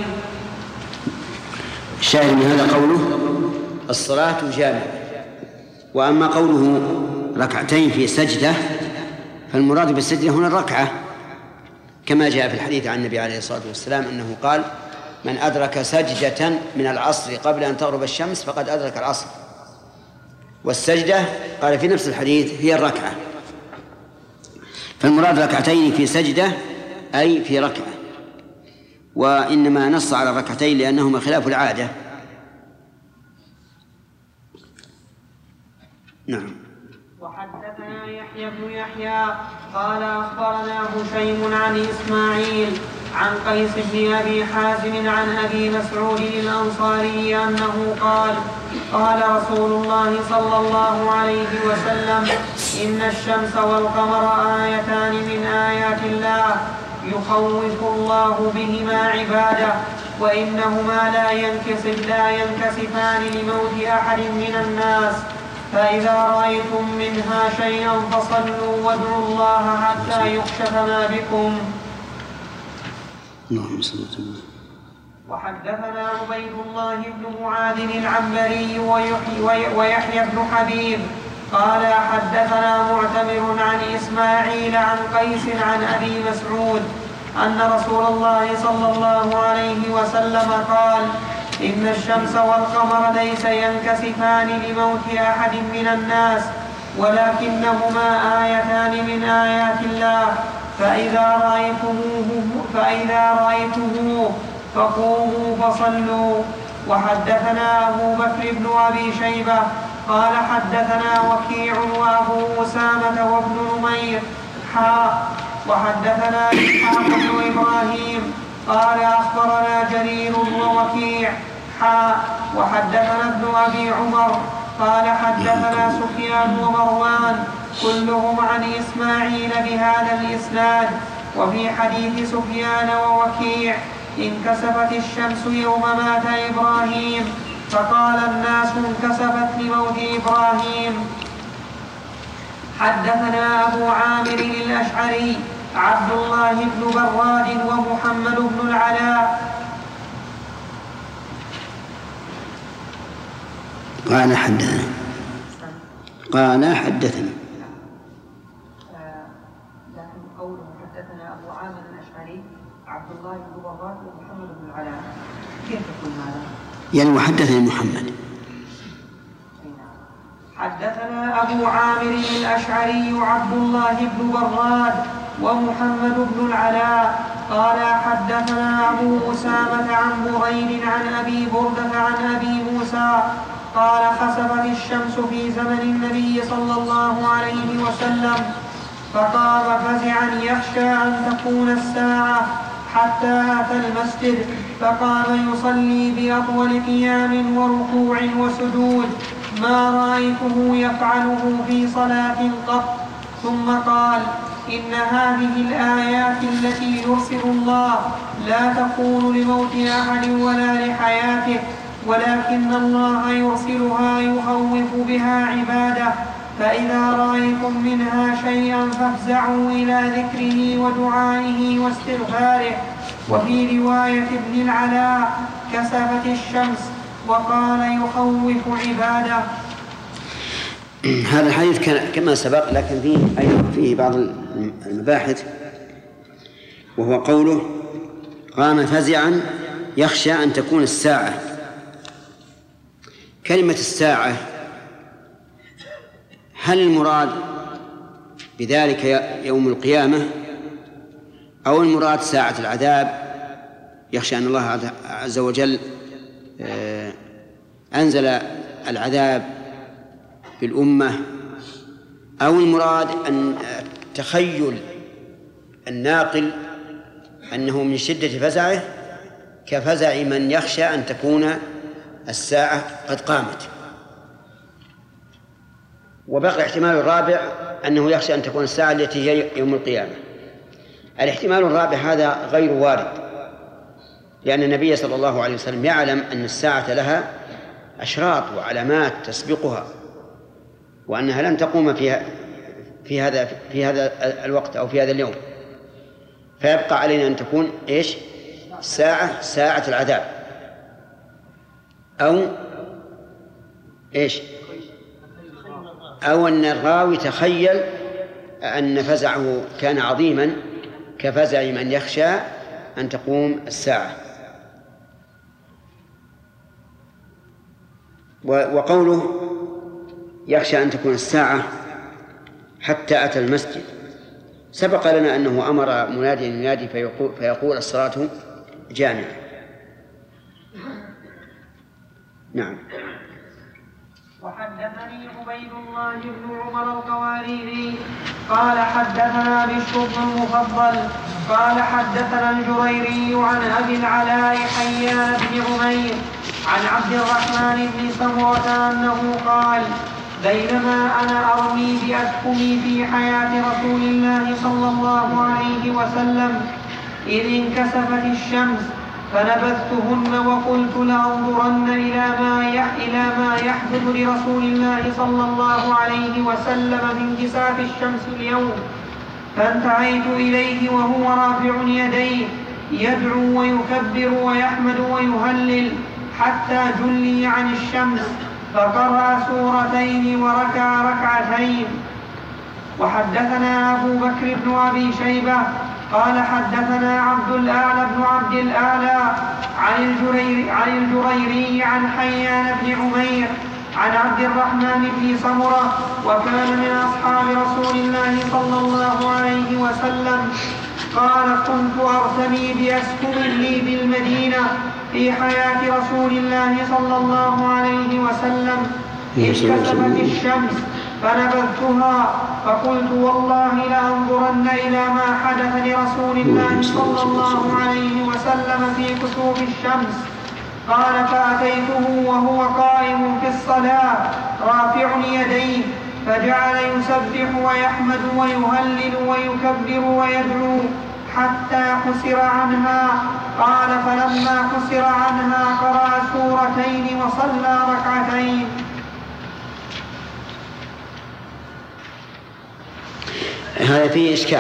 الشاهد من هذا قوله الصلاة جامعة. وأما قوله ركعتين في سجدة فالمراد بالسجدة هنا الركعة، كما جاء في الحديث عن النبي عليه الصلاة والسلام أنه قال من أدرك سجدة من العصر قبل أن تغرب الشمس فقد أدرك العصر. والسجدة قال في نفس الحديث هي الركعة، فالمراد ركعتين في سجدة أي في ركعة، وإنما نص على الركعتين لأنهما خلاف العادة. نعم. وحدثنا يحيى بن يحيى قال أخبرنا هشيم عن إسماعيل عن قيس بن أبي حازم عن أبي مسعود الأنصاري أنه قال قال رسول الله صلى الله عليه وسلم إن الشمس والقمر آيتان من آيات الله يخوف الله بهما عباده وإنهما لا ينكسفان لموت أحد من الناس فإذا رأيتم منها شيئا فصلوا وادعوا الله حتى يكشف ما بكم. وحدثنا عبيد الله بن معاذ العنبري ويحيى بن حبيب قال حدثنا معتمر عن إسماعيل عن قيس عن أبي مسعود أن رسول الله صلى الله عليه وسلم قال إن الشمس والقمر ليس ينكسفان لموت أحد من الناس ولكنهما آيتان من آيات الله فإذا رأيتموه فقوموا فصلوا. وحدثنا أبو بكر بن أبي شيبة قال حدثنا وكيع وأبو أسامة وابن نمير وحدثنا إسحاق بن إبراهيم قال أخبرنا جرير ووكيع وحدثنا ابن أبي عمر قال حدثنا سفيان ومروان كلهم عن إسماعيل بهذا الإسناد. وفي حديث سفيان ووكيع انكسفت الشمس يوم مات إبراهيم فقال الناس انكسفت لموت إبراهيم. حدثنا أبو عامر الأشعري عبد الله بن براد ومحمد بن العلاء قال حدثنا لكن قوله حدثنا أبو عامر الأشعري عبد الله بن براد ومحمد بن العلاء كيف يكون هذا؟ يعني وحدثني محمد. حدثنا أبو عامر الأشعري عبد الله بن براد ومحمد بن العلاء قال حدثنا أبو أسامة عن بريد عن أبي بردة عن أبي موسى قال خسفت الشمس في زمن النبي صلى الله عليه وسلم فقام فزعا يخشى أن تكون الساعة حتى أتى المسجد فقام يصلي بأطول قيام وركوع وسجود ما رأيته يفعله في صلاة قط. ثم قال إن هذه الآيات التي يرسل الله لا تكون لموت أحد ولا لحياته ولكن الله يرسلها يخوف بها عباده فإذا رأيتم منها شيئا فافزعوا إلى ذكره ودعائه واستغفاره. وفي رواية ابن العلاء كسفت الشمس وقال يخوف عباده. هذا الحديث كما سبق لكن فيه بعض المباحث، وهو قوله قام فزعا يخشى أن تكون الساعة. كلمة الساعة هل المراد بذلك يوم القيامة أو المراد ساعة العذاب؟ يخشى أن الله عز وجل أنزل العذاب بالأمة أو المراد أن تخيل الناقل أنه من شدة فزعه كفزع من يخشى أن تكون الساعة قد قامت. وبقي الاحتمال الرابع أنه يخشى أن تكون الساعة التي هي يوم القيامة. الاحتمال الرابع هذا غير وارد، لأن النبي صلى الله عليه وسلم يعلم أن الساعة لها أشراط وعلامات تسبقها، وأنها لن تقوم في هذا الوقت أو في هذا اليوم، فيبقى علينا أن تكون إيش؟ ساعة العذاب، أو إيش؟ أو أن الراوي تخيل أن فزعه كان عظيما كفزع من يخشى أن تقوم الساعة. وقوله يخشى أن تكون الساعة حتى أتى المسجد، سبق لنا أنه أمر منادي ينادي فيقول الصلاة جامعة. نعم. وحدثني عبيد الله بن عمر القواريري قال حدثنا بشر بن المفضل قال حدثنا الجريري عن أبي العلاء حيان بن عمير عن عبد الرحمن بن سمرة أنه قال بينما أنا أرمي بأسهمي في حياة رسول الله صلى الله عليه وسلم إذ انكسفت الشمس فنبذتهن وقلت لأنظرن إلى ما يحدث لرسول الله صلى الله عليه وسلم من انكساف الشمس اليوم، فانتهيت إليه وهو رافع يديه يدعو ويكبر ويحمد ويهلل حتى جلي عن الشمس، فقرأ سورتين وركع ركعتين. وحدثنا أبو بكر بن أبي شيبة قال حدثنا عبد الأعلى بن عبد الأعلى عن الجريري عن حيان بن عمير عن عبد الرحمن بن سمرة وكان من أصحاب رسول الله صلى الله عليه وسلم قال كنت أرتمي بأسهم لي بالمدينة في حياة رسول الله صلى الله عليه وسلم انكسفت الشمس فنبذتها فقلت والله لأنظرن إلى ما حدث لرسول الله صلى الله عليه وسلم في كسوف الشمس. قال فأتيته وهو قائم في الصلاة رافع يديه فجعل يسبح ويحمد ويهلل ويكبر ويدعو حتى حسر عنها. قال فلما حسر عنها قرأ سورتين وصلى ركعتين. هذا فيه إشكال،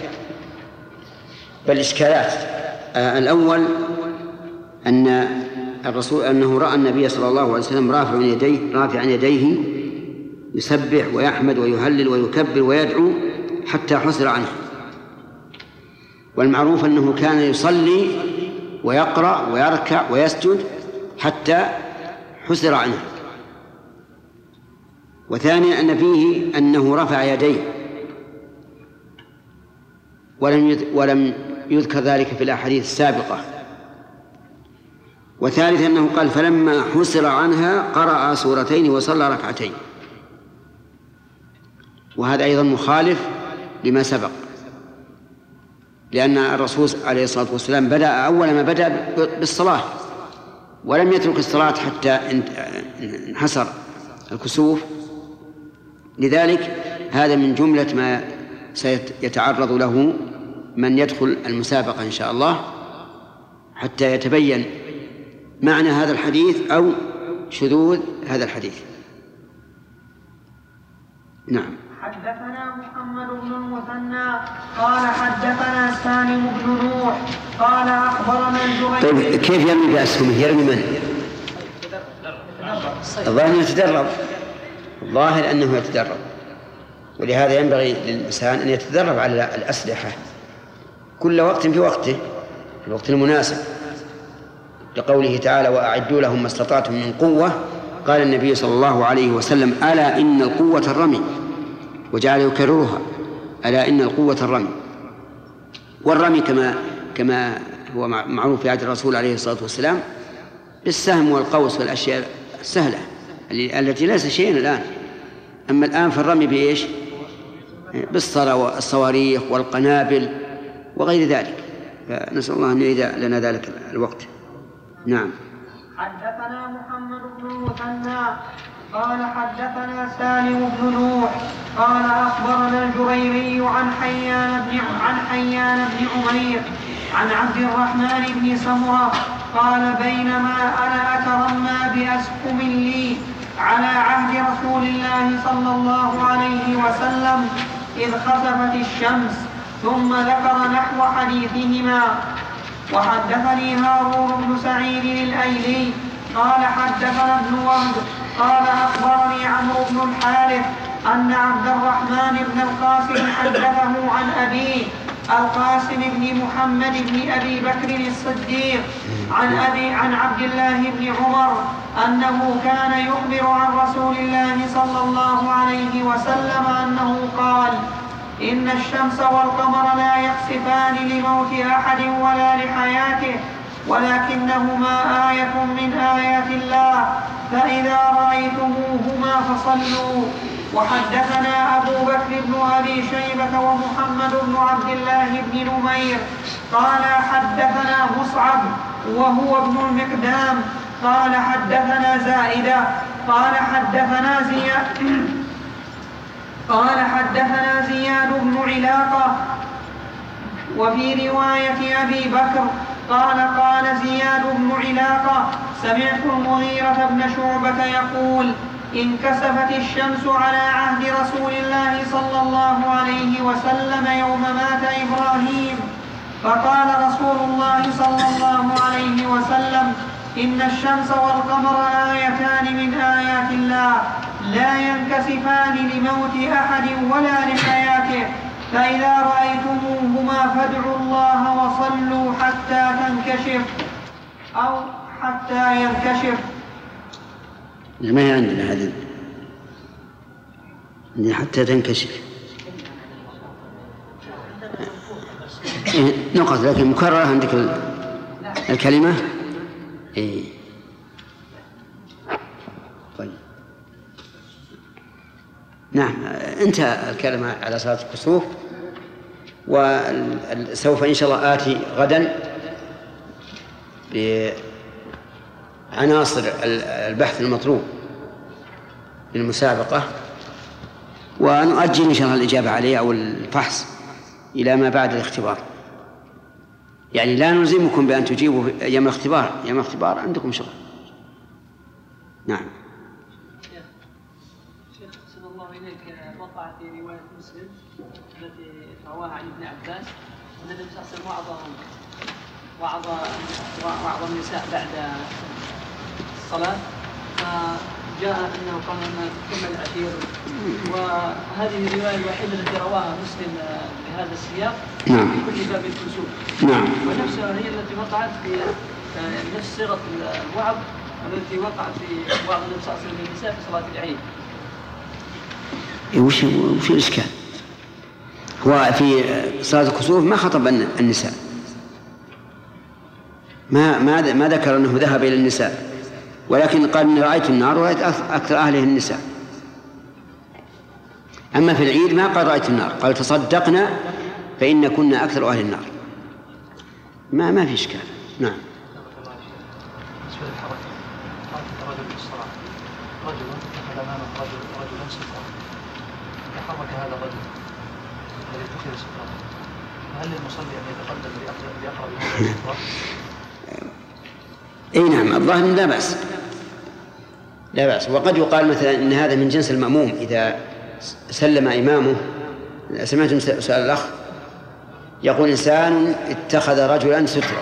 بل إشكالات. الأول أن الرسول أنه رأى النبي صلى الله عليه وسلم رافعا يديه يسبح ويحمد ويهلل ويكبر ويدعو حتى حسر عنه، والمعروف أنه كان يصلي ويقرأ ويركع ويسجد حتى حسر عنه. وثانيا أن فيه أنه رفع يديه ولم يذكر ذلك في الأحاديث السابقة. وثالثا أنه قال فلما حسر عنها قرأ سورتين وصلى ركعتين، وهذا أيضا مخالف لما سبق، لأن الرسول عليه الصلاة والسلام أول ما بدأ بالصلاة ولم يترك الصلاة حتى انحسر الكسوف. لذلك هذا من جملة ما سيتعرض له من يدخل المسابقة إن شاء الله حتى يتبين معنى هذا الحديث أو شذوذ هذا الحديث. نعم. حدثنا محمد بن المثنى قال حدثنا سالم بن نوح قال أخبرنا الجريري. طيب كيف يرمي بأسهمه؟ يرمي من؟ الظاهر يتدرب، الظاهر أنه يتدرب، ولهذا ينبغي للإنسان أن يتدرب على الأسلحة كل وقت في وقته، في الوقت المناسب، لقوله تعالى وأعدوا لهم ما استطعتم من قوة. قال النبي صلى الله عليه وسلم ألا إن القوة الرمي، وجعل يكررها ألا إن القوة الرمي. والرمي كما هو معروف في عهد الرسول عليه الصلاة والسلام بالسهم والقوس والأشياء السهلة التي ليس شيئا الآن. أما الآن فالرمي بإيش؟ بالصواريخ والقنابل وغير ذلك، فنسأل الله أن يعيد لنا ذلك الوقت. نعم. حدثنا محمد بن المثنى قال حدثنا سالم بن نوح قال أخبرنا الجريري عن حيان بن عمير عن عبد الرحمن بن سمرة قال بينما أنا أترمى بأسهم لي على عهد رسول الله صلى الله عليه وسلم إذ خسفت الشمس، ثم ذكر نحو حديثهما. وحدثني هارون بن سعيد الأيلي قال حدثنا ابن وهب قال أخبرني عمرو بن الحارث أن عبد الرحمن بن القاسم حدثه عن أبيه القاسم بن محمد بن أبي بكر الصديق عن عبد الله بن عمر أنه كان يخبر عن رسول الله صلى الله عليه وسلم أنه قال: إن الشمس والقمر لا يخسفان لموت أحد ولا لحياته، ولكنهما آية من آيات الله، فإذا رأيتموهما فصلوا. وحدثنا أبو بكر بن أبي شيبة ومحمد بن عبد الله بن نمير قال حدثنا مصعب وهو ابن المقدام قال حدثنا زائدة قال حدثنا زياد بن علاقة. وفي رواية أبي بكر قال زياد بن علاقة: سمعت المغيرة بن شعبة يقول: انكسفت الشمس على عهد رسول الله صلى الله عليه وسلم يوم مات إبراهيم، فقال رسول الله صلى الله عليه وسلم: إن الشمس والقمر آيتان من آيات الله لا ينكسفان لموت أحد ولا لحياته، فإذا رأيتموهما فادعوا الله وصلوا حتى تنكشف أو حتى ينكشف. ما هي عندنا هذه حتى تنكشف نقط، لكن مكررة عندك الكلمة. إيه. طيب. نعم، انتهى الكلام على صلاة الكسوف، وسوف إن شاء الله آتي غدا بعناصر البحث المطلوب للمسابقة، ونؤجل إن شاء الله الإجابة عليه أو الفحص إلى ما بعد الاختبار. يعني لا نلزمكم بأن تجيبوا أيام الاختبار، أيام الاختبار عندكم شغل. نعم. شيخ صلى الله إليك، وقع في رواية مسلم التي رواها عن ابن عباس أن النبي صلى الله عليه وسلم وعظ النساء بعد الصلاة، فجاء أنه قال أن ثم العشير، وهذه الرواية الوحيدة التي رواها مسلم بهذا السياق في كل باب الكسوف. نعم. ونفسها هي التي وقعت في نفس صيغة الوعظ التي وقعت في وعظ النبي صلى الله عليه وسلم للنساء في صلاة العيد. وش الإشكال؟ هو في صلاة الكسوف ما خطب النساء، ما ذكر أنه ذهب إلى النساء، ولكن قال إن رأيت النار ورأيت أكثر أهله النساء. أما في العيد ما قال رأيت النار، قال تصدقنا فإن كنا أكثر أهل النار. ما في إشكال. نعم. رجل في الصلاة، رجل اتخذ أمامه رجلا سترا، تحرك هذا الرجل الذي اتخذ سترا، فهل للمصلي أن يتقدم لأقرب هذا السترا؟ اي نعم، الظاهر لا بأس، لا بأس. وقد يقال مثلا ان هذا من جنس المأموم، اذا سلم امامه. سمعتم سؤال الاخ يقول: انسان اتخذ رجلا سترة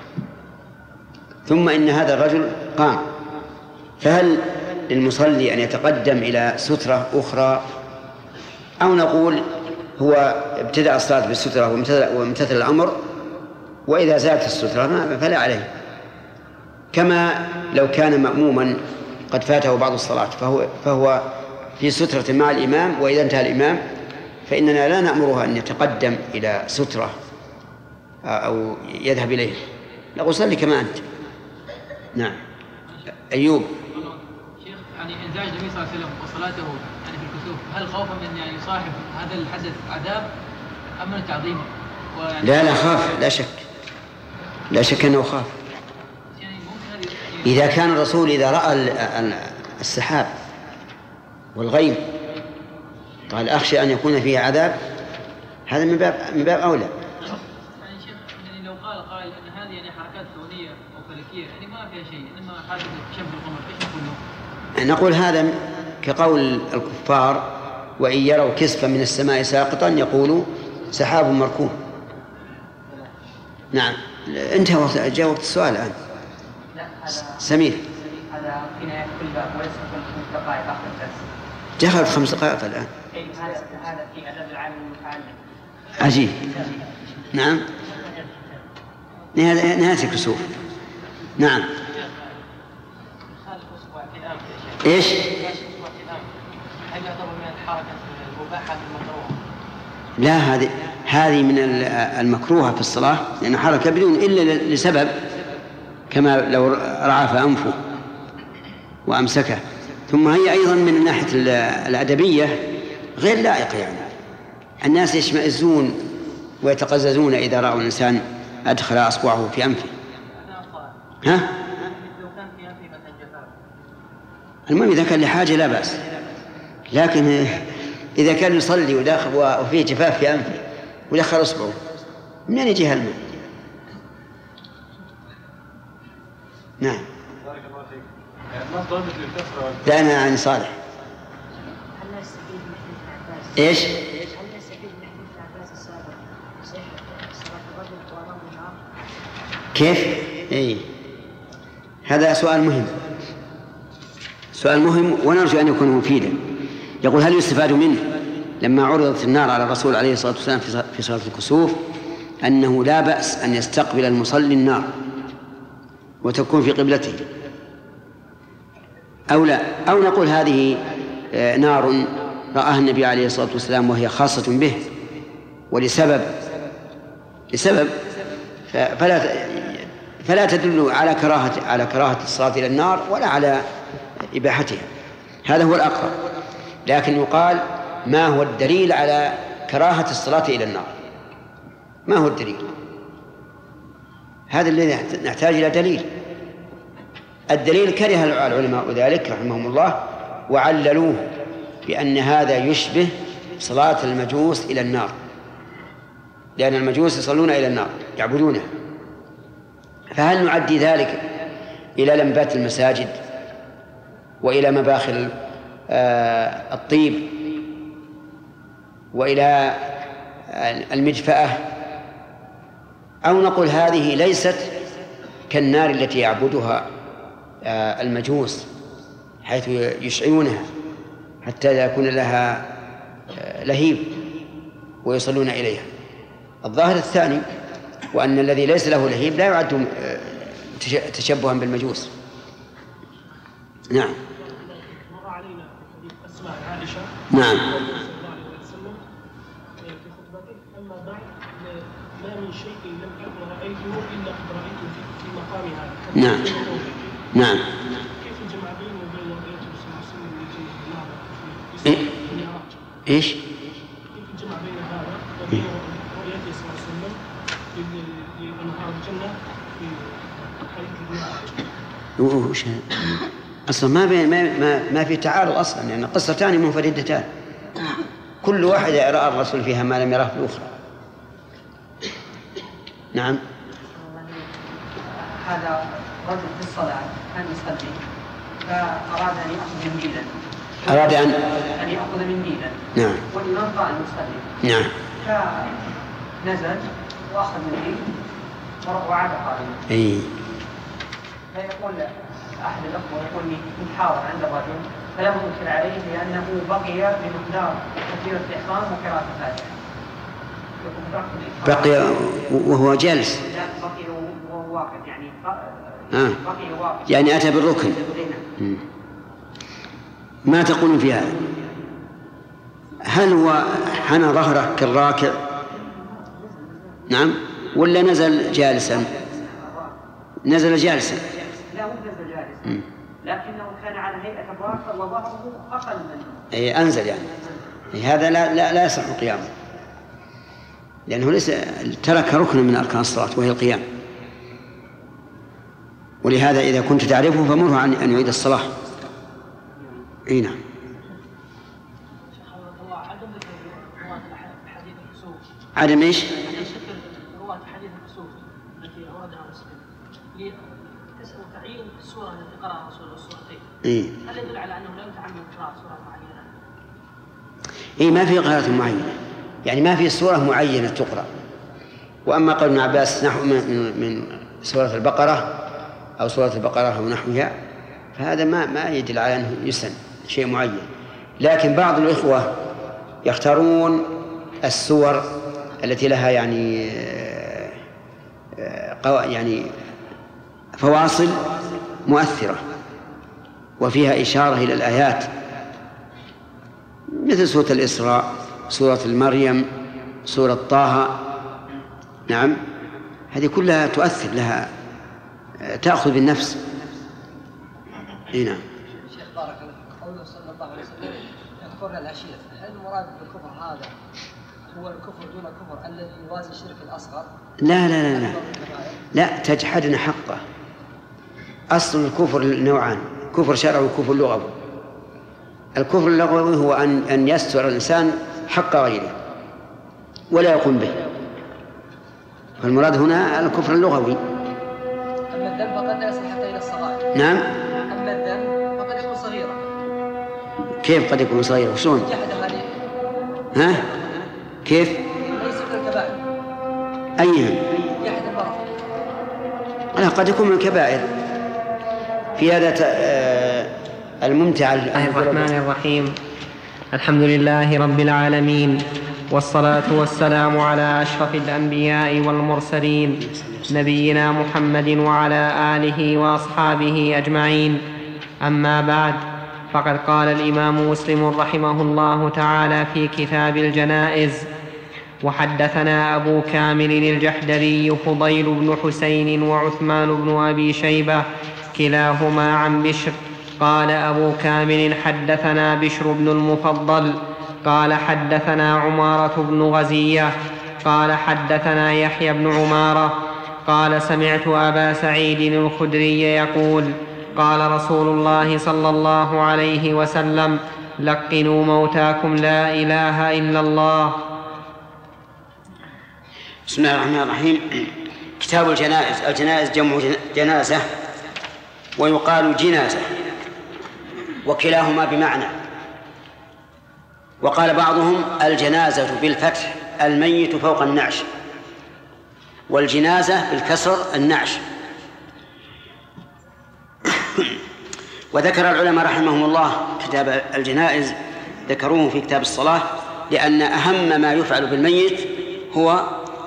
ثم ان هذا الرجل قام، فهل للمصلي ان يتقدم الى سترة اخرى، او نقول هو ابتدأ الصلاة بالسترة وامتثل الامر، واذا زالت السترة فلا عليه، كما لو كان مأموما قد فاته بعض الصلاة فهو في سترة مع الإمام، وإذا انتهى الإمام فإننا لا نأمره أن يتقدم إلى سترة أو يذهب إليه، نقول صلي كما أنت. نعم. أيوب. شيخ، يعني احتجاج النبي صلى الله عليه وسلم وصلاته يعني في الكسوف هل خوفا من يعني يصاحب هذا الحدث عذاب أم من تعظيم؟ لا خاف، لا شك أنه خاف. يعني ممكن إذا كان الرسول إذا رأى السحاب والغيم قال أخشى أن يكون فيه عذاب، هذا من باب أولى. يعني شيخ يعني لو قال أن هذه يعني حركات كونية أو فلكية يعني ما فيها شيء، إنما حادث شبه القمر، إيش نقول له؟ نقول هذا كقول الكفار وإن يروا كسفا من السماء ساقطا يقولوا سحاب مركوم. نعم انتهى، جاوبت السؤال الآن. سمير هذا فينا كل باب وليس كل دقائق آخر الدرس. دخلت 5 دقائق الآن. هذا في أدب العالم المتعلم. عجيب. نعم نهاية الكسوف. نعم إيش؟ هل يعتبر من الحركة المباحة المكروهة؟ لا، هذه من المكروهة في الصلاة، لأن حركة بدون إلا لسبب، كما لو رعف أنفه وأمسكه. ثم هي أيضا من الناحية الأدبية غير لائقة، يعني الناس يشمئزون ويتقززون إذا رأوا الإنسان أدخل أصبعه في أنفه. ها؟ المهم إذا كان لحاجة لا بأس، لكن إذا كان يصلي وداخل وفيه جفاف في أنفه ودخل أصبعه منين يجي هالماء؟ نعم. لا أنا عن صالح. إيش؟ كيف؟ إيه هذا سؤال مهم ونرجو أن يكون مفيدا. يقول هل يستفاد منه لما عرضت النار على الرسول عليه الصلاة والسلام في صلاة الكسوف أنه لا بأس أن يستقبل المصلي النار وتكون في قبلته، أو لا، أو نقول هذه نار رآها النبي عليه الصلاة والسلام وهي خاصة به ولسبب فلا تدل على كراهة الصلاة إلى النار ولا على إباحتها. هذا هو الأقرب، لكن يقال ما هو الدليل على كراهة الصلاة إلى النار؟ ما هو الدليل؟ هذا الذي نحتاج إلى دليل. الدليل كره العلماء ذلك رحمهم الله وعللوه بأن هذا يشبه صلاة المجوس إلى النار، لأن المجوس يصلون إلى النار يعبدونها. فهل نعدي ذلك إلى لمبات المساجد وإلى مباخر الطيب وإلى المدفأة، أو نقول هذه ليست كالنار التي يعبدها المجوس حيث يشعلونها حتى يكون لها لهيب ويصلون إليها؟ الظاهر الثاني، وأن الذي ليس له لهيب لا يعد تشبها بالمجوس. نعم. مر علينا حديث أسماء عائشة نعم صلى الله عليه وسلم في خطبته أما بعد ما من شيء لم أكن رأيته إلا قد رأيته في مقام هذا. نعم نعم. كيف الجمع بينه وبين رؤيته صلى الله عليه وسلم في المعراج؟ إيش؟ كيف الجمع بين هذا وبين رؤيته صلى الله عليه وسلم لأنهار الجنة في حديث المعراج؟ وش أصلا ما في تعارض أصلا، يعني قصتان منفردتان كل واحدة رأى الرسول فيها ما لم يراه في الأخرى. نعم. هذا رجل في الصلاة كان يصلي فأراد أن يأخذ منديلا. أراد أن يأخذ منديلا. نعم. والإمام قائم يصلي. نعم. فنزل وأخذ منديل وعاد قائما. إيه. فيقول أحد الأخوة يقول لي كنت حاضر عند الرجل فلم أنكر عليه لأنه بقي بمقدار تكبيرة الإحرام وقراءة الفاتحة. بقي وهو جالس. لا بقي وهو واقف يعني. بقي واقف. يعني أتى بالركن. ما تقولون في هذا؟ هل هو حنى ظهره كالراكع؟ نعم. ولا نزل جالسا؟ نزل جالسا. لا هو نزل جالسا. لكنه كان على هيئة الراحة وظهره أقل منه. أي أنزل يعني. هذا لا يصح قيامه، لأنه ليس ترك ركنا من أركان الصلاة وهي القيام. ولهذا إذا كنت تعرفه فمره عن أن يعيد الصلاة. أي نعم. عدم إيش؟ رواة حديث الكسوف التي أوردها مسلم لتعيين السورة التي قرأها رسول الله السورتين. هل يدل على أنه لا يتعمد قراءة سورة معينة؟ إيه، ما في قراءة معينة، يعني ما في سورة معينة تقرأ. وأما قول ابن عباس نحو من سورة البقرة أو سورة البقرة أو نحوها فهذا ما يدل على أنه يسن شيء معين. لكن بعض الإخوة يختارون السور التي لها يعني فواصل مؤثرة وفيها إشارة إلى الآيات، مثل سورة الإسراء، سورة المريم، سورة طه. نعم، هذه كلها تؤثر، لها تأخذ بالنفس. نعم. شيخ بارك الله فيك، قوله صلى الله عليه وسلم يكفرنا العشيرة، هل المراد بالكفر هذا هو الكفر دون كفر الذي يوازي الشرك الأصغر؟ لا تجحدن حقه. أصل الكفر نوعان، كفر شرعي وكفر لغوي. الكفر اللغوي هو أن يستر الإنسان حق غيره ولا يقوم به، فالمراد هنا الكفر اللغوي. أما الذنب فقد لا يصل حتى إلى الصغائر. نعم. أما الذنب فقد يكون صغيرا. كيف قد يكون صغيرا؟ وشلون؟ ها؟ كيف؟ ليس من الكبائر. أيهم؟ يحد المرض. لا، قد يكون من الكبائر. في هذا الممتع. الرحمن الرحيم. الحمد لله رب العالمين، والصلاة والسلام على أشرف الأنبياء والمرسلين نبينا محمد وعلى آله وأصحابه أجمعين. أما بعد، فقد قال الإمام مسلم رحمه الله تعالى في كتاب الجنائز: وحدثنا أبو كامل الجحدري فضيل بن حسين وعثمان بن أبي شيبة كلاهما عن بشر. قال أبو كامل: حدثنا بشر بن المفضل قال حدثنا عمارة بن غزية قال حدثنا يحيى بن عمارة قال: سمعت أبا سعيد الخدري يقول: قال رسول الله صلى الله عليه وسلم: لقنوا موتاكم لا إله إلا الله. بسم الله الرحمن الرحيم. كتاب الجنائز. الجنائز جمع جنازة ويقال جنازة، وكلاهما بمعنى. وقال بعضهم: الجنازة بالفتح الميت فوق النعش، والجنازة بالكسر النعش. وذكر العلماء رحمهم الله كتاب الجنائز، ذكروه في كتاب الصلاة، لأن أهم ما يفعل بالميت هو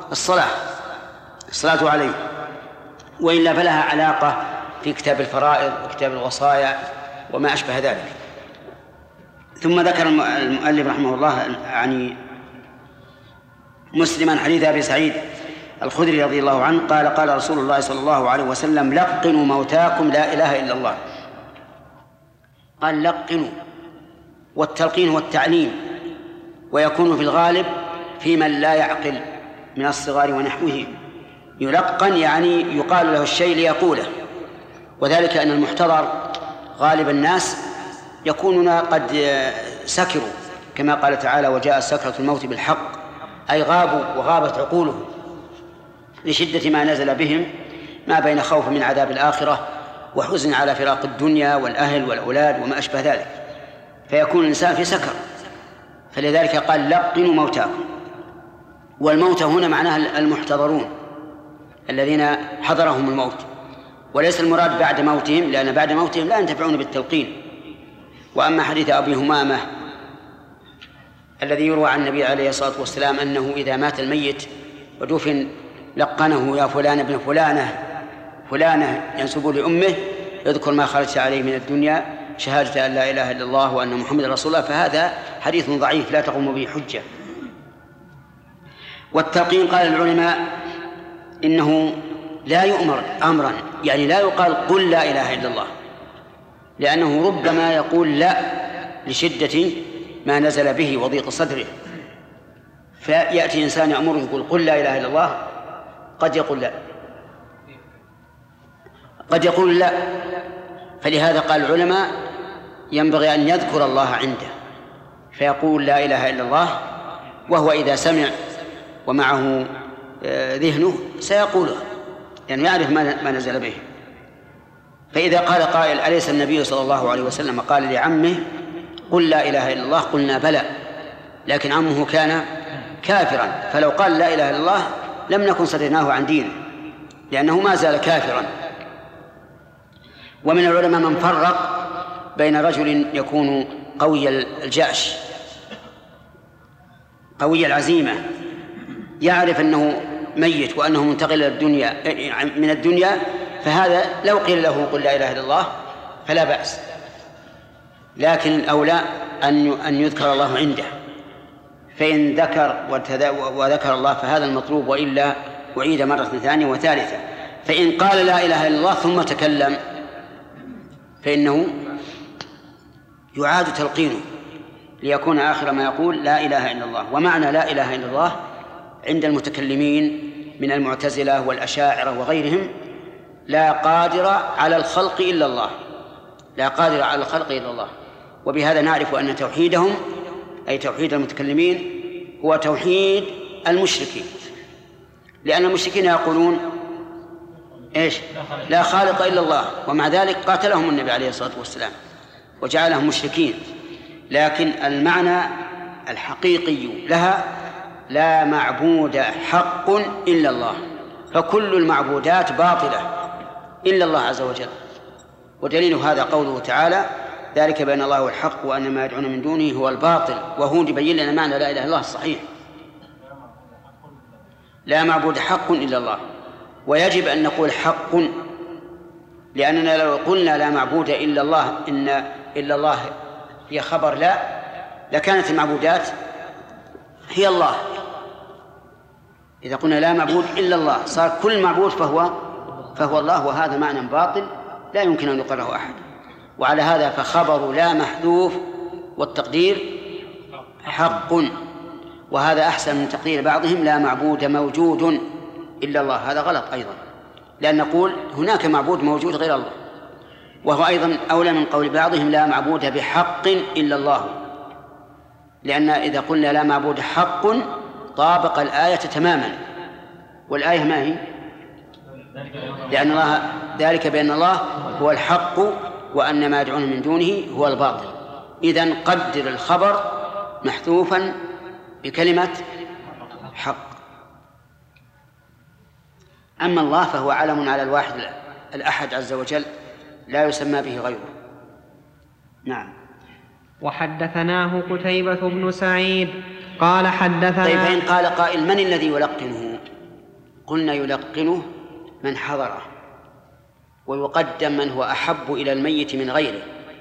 الصلاة عليه، وإلا فلها علاقة في كتاب الفرائض وكتاب الوصايا وما أشبه ذلك. ثم ذكر المؤلف رحمه الله عن مسلما حديث أبي سعيد الخدري رضي الله عنه قال: قال رسول الله صلى الله عليه وسلم: لقنوا موتاكم لا إله إلا الله. قال لقنوا، والتلقين هو التعليم، ويكون في الغالب في من لا يعقل من الصغار ونحوه. يلقن يعني يقال له الشيء ليقوله، وذلك أن المحتضر غالب الناس يكونون قد سكروا، كما قال تعالى: وجاء سكرة الموت بالحق، أي غابوا وغابت عقولهم لشدة ما نزل بهم، ما بين خوف من عذاب الآخرة وحزن على فراق الدنيا والأهل والأولاد وما أشبه ذلك، فيكون الإنسان في سكر. فلذلك قال: لقنوا موتاكم. والموتى هنا معناها المحتضرون الذين حضرهم الموت، وليس المراد بعد موتهم، لأن بعد موتهم لا ينتفعون بالتلقين. وأما حديث أبي همامة الذي يروى عن النبي عليه الصلاة والسلام أنه إذا مات الميت ودفن لقنه: يا فلان ابن فلانة ينسب لأمه، يذكر ما خرجت عليه من الدنيا، شهادة أن لا إله إلا الله وأن محمد رسول الله. فهذا حديث ضعيف لا تقوم به حجة. والتلقين قال العلماء إنه لا يؤمر أمرا، يعني لا يقال قل لا إله إلا الله، لأنه ربما يقول لا لشدة ما نزل به وضيق صدره، فيأتي إنسان يأمره يقول قل لا إله إلا الله، قد يقول لا، قد يقول لا. فلهذا قال العلماء ينبغي أن يذكر الله عنده فيقول لا إله إلا الله، وهو إذا سمع ومعه ذهنه سيقوله يعني يعرف ما نزل به. فإذا قال قائل أليس النبي صلى الله عليه وسلم قال لعمه قل لا إله إلا الله؟ قلنا بلى، لكن عمه كان كافرا، فلو قال لا إله إلا الله لم نكن صدرناه عن دينه لأنه ما زال كافرا. ومن العلماء من فرق بين رجل يكون قوي الجأش قوي العزيمة يعرف أنه ميت وأنه منتقل من الدنيا، فهذا لو قيل له قل لا إله إلا الله فلا بأس، لكن الأولى أن يذكر الله عنده، فإن ذكر وذكر الله فهذا المطلوب، وإلا أعيد مرة ثانية وثالثة. فإن قال لا إله إلا الله ثم تكلم فإنه يعاد تلقينه ليكون آخر ما يقول لا إله إلا الله. ومعنى لا إله إلا الله عند المتكلمين من المعتزلة والأشاعرة وغيرهم لا قادر على الخلق إلا الله، لا قادر على الخلق إلا الله. وبهذا نعرف أن توحيدهم أي توحيد المتكلمين هو توحيد المشركين، لأن المشركين يقولون إيش؟ لا خالق إلا الله، ومع ذلك قاتلهم النبي عليه الصلاة والسلام وجعلهم مشركين. لكن المعنى الحقيقي لها لا معبود حق إلا الله، فكل المعبودات باطلة إلا الله عز وجل. ودليل هذا قوله تعالى ذلك بأن الله هو الحق وأن ما يدعون من دونه هو الباطل، وهو يبين لنا معنى لا إله إلا الله الصحيح، لا معبود حق إلا الله. ويجب أن نقول حق، لأننا لو قلنا لا معبود إلا الله إن إلا الله هي خبر لا لكانت المعبودات هي الله. إذا قلنا لا معبود إلا الله صار كل معبود فهو الله، وهذا معنى باطل لا يمكن أن يقره أحد. وعلى هذا فخبر لا محذوف والتقدير حق، وهذا أحسن من تقدير بعضهم لا معبود موجود إلا الله، هذا غلط أيضا، لأن نقول هناك معبود موجود غير الله، وهو أيضا أولى من قول بعضهم لا معبود بحق إلا الله، لأن إذا قلنا لا معبود حق طابق الآية تماما. والآية ما هي؟ لأن الله ذلك بأن الله هو الحق وأن ما يدعون من دونه هو الباطل. إذن قدر الخبر محذوفا بكلمة حق. أما الله فهو علم على الواحد الأحد عز وجل لا يسمى به غيره. نعم. وحدثناه قتيبة بن سعيد قال حدثنا. طيب فإن قال قائل من الذي يلقنه؟ قلنا يلقنه من حضره، ويقدم من هو أحب إلى الميت من غيره.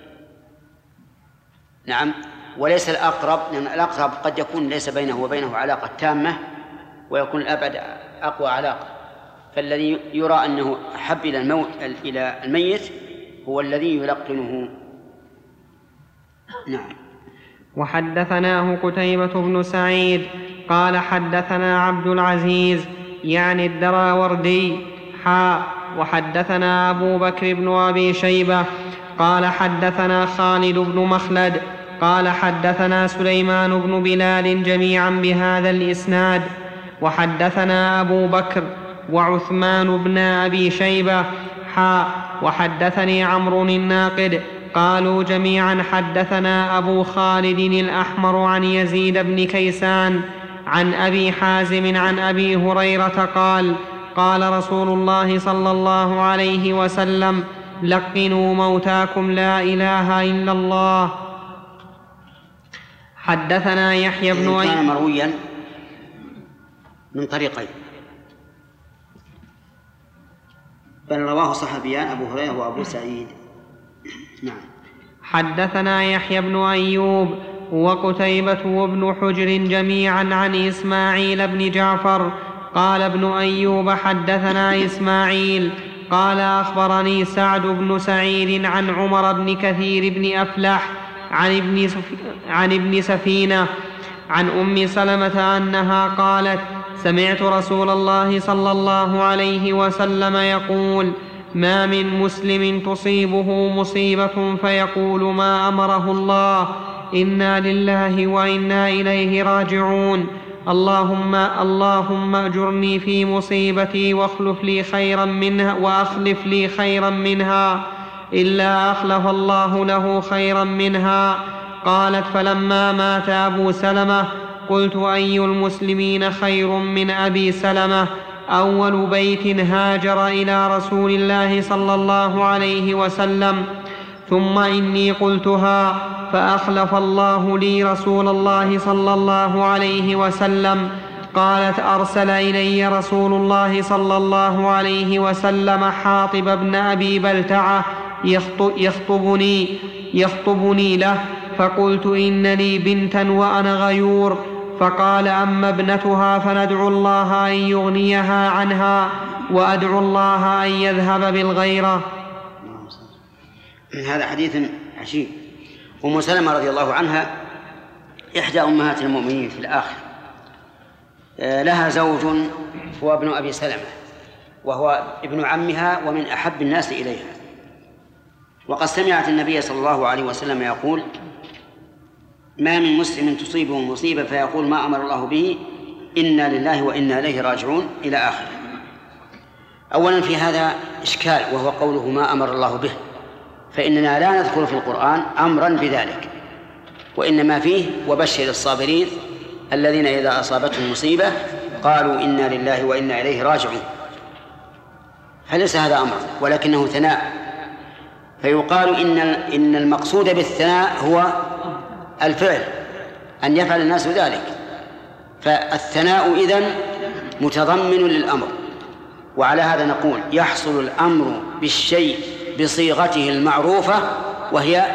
نعم، وليس الأقرب، لأن الأقرب قد يكون ليس بينه وبينه علاقة تامة ويكون الأبعد أقوى علاقة، فالذي يرى أنه أحب إلى الميت هو الذي يلقنه. نعم. وحدثناه قتيبة بن سعيد قال حدثنا عبد العزيز يعني الدراوردي وحدثنا أبو بكر بن أبي شيبة قال حدثنا خالد بن مخلد قال حدثنا سليمان بن بلال جميعا بهذا الإسناد. وحدثنا أبو بكر وعثمان بن أبي شيبة وحدثني عمرو الناقد قالوا جميعا حدثنا أبو خالد الأحمر عن يزيد بن كيسان عن أبي حازم عن أبي هريرة قال قال رسول الله صلى الله عليه وسلم لقنوا موتاكم لا إله إلا الله. حدثنا يحيى بن كان مرويا من طريقين، بل رواه صحابيان أبو هريرة وأبو سعيد. نعم. حدثنا يحيى بن أيوب وقتيبة وابن حجر جميعا عن إسماعيل بن جعفر قال ابن أيوب حدثنا إسماعيل قال أخبرني سعد بن سعيد عن عمر بن كثير بن أفلح عن ابن سفينة عن أم سلمة أنها قالت: سمعت رسول الله صلى الله عليه وسلم يقول: ما من مسلم تصيبه مصيبة فيقول ما أمره الله: إنا لله وإنا إليه راجعون، اللهم أجرني في مصيبتي واخلف لي خيرا منها إلا أخلف الله له خيرا منها. قالت: فلما مات أبو سلمة قلت: أي المسلمين خير من أبي سلمة؟ أول بيت هاجر إلى رسول الله صلى الله عليه وسلم. ثم إني قلتها فأخلف الله لي رسول الله صلى الله عليه وسلم. قالت: أرسل إلي رسول الله صلى الله عليه وسلم حاطب بن أبي بلتعة يخطبني له، فقلت: إن لي بنتا وأنا غيور. فقال: أما ابنتها فندعو الله أن يغنيها عنها، وأدعو الله أن يذهب بالغيرة. هذا حديث عجيب. أم سلمة رضي الله عنها إحدى أمهات المؤمنين في الآخر، لها زوج هو ابن أبي سلمة، وهو ابن عمها ومن أحب الناس إليها، وقد سمعت النبي صلى الله عليه وسلم يقول: ما من مسلم تصيبه مصيبة فيقول ما أمر الله به إنا لله وإنا إليه راجعون إلى آخره. أولا في هذا إشكال، وهو قوله ما أمر الله به، فإننا لا نذكر في القرآن أمرا بذلك، وإنما فيه وبشر الصابرين الذين إذا أصابتهم مصيبة قالوا إنا لله وإنا إليه راجعون. فليس هذا أمر ولكنه ثناء، فيقال إن المقصود بالثناء هو الفعل، أن يفعل الناس ذلك، فالثناء إذن متضمن للأمر. وعلى هذا نقول يحصل الأمر بالشيء بصيغته المعروفة وهي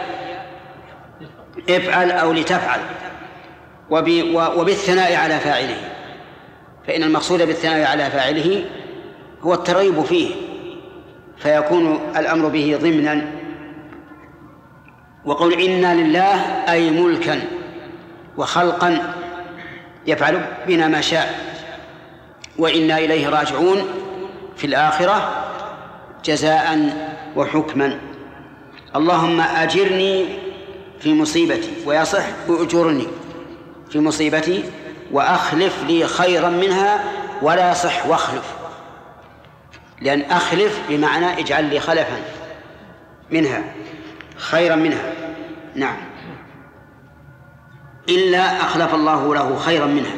افعل أو لتفعل، وبالثناء على فاعله، فإن المقصود بالثناء على فاعله هو الترغيب فيه، فيكون الأمر به ضمنا. وقول إنا لله أي ملكا وخلقا يفعل بنا ما شاء، وإنا إليه راجعون في الآخرة جزاء وحكما. اللهم أجرني في مصيبتي، ويصح أجرني في مصيبتي وأخلف لي خيرا منها، ولا يصح واخلف، لأن أخلف بمعنى اجعل لي خلفا منها خيرا منها. نعم، إلا أخلف الله له خيرا منها.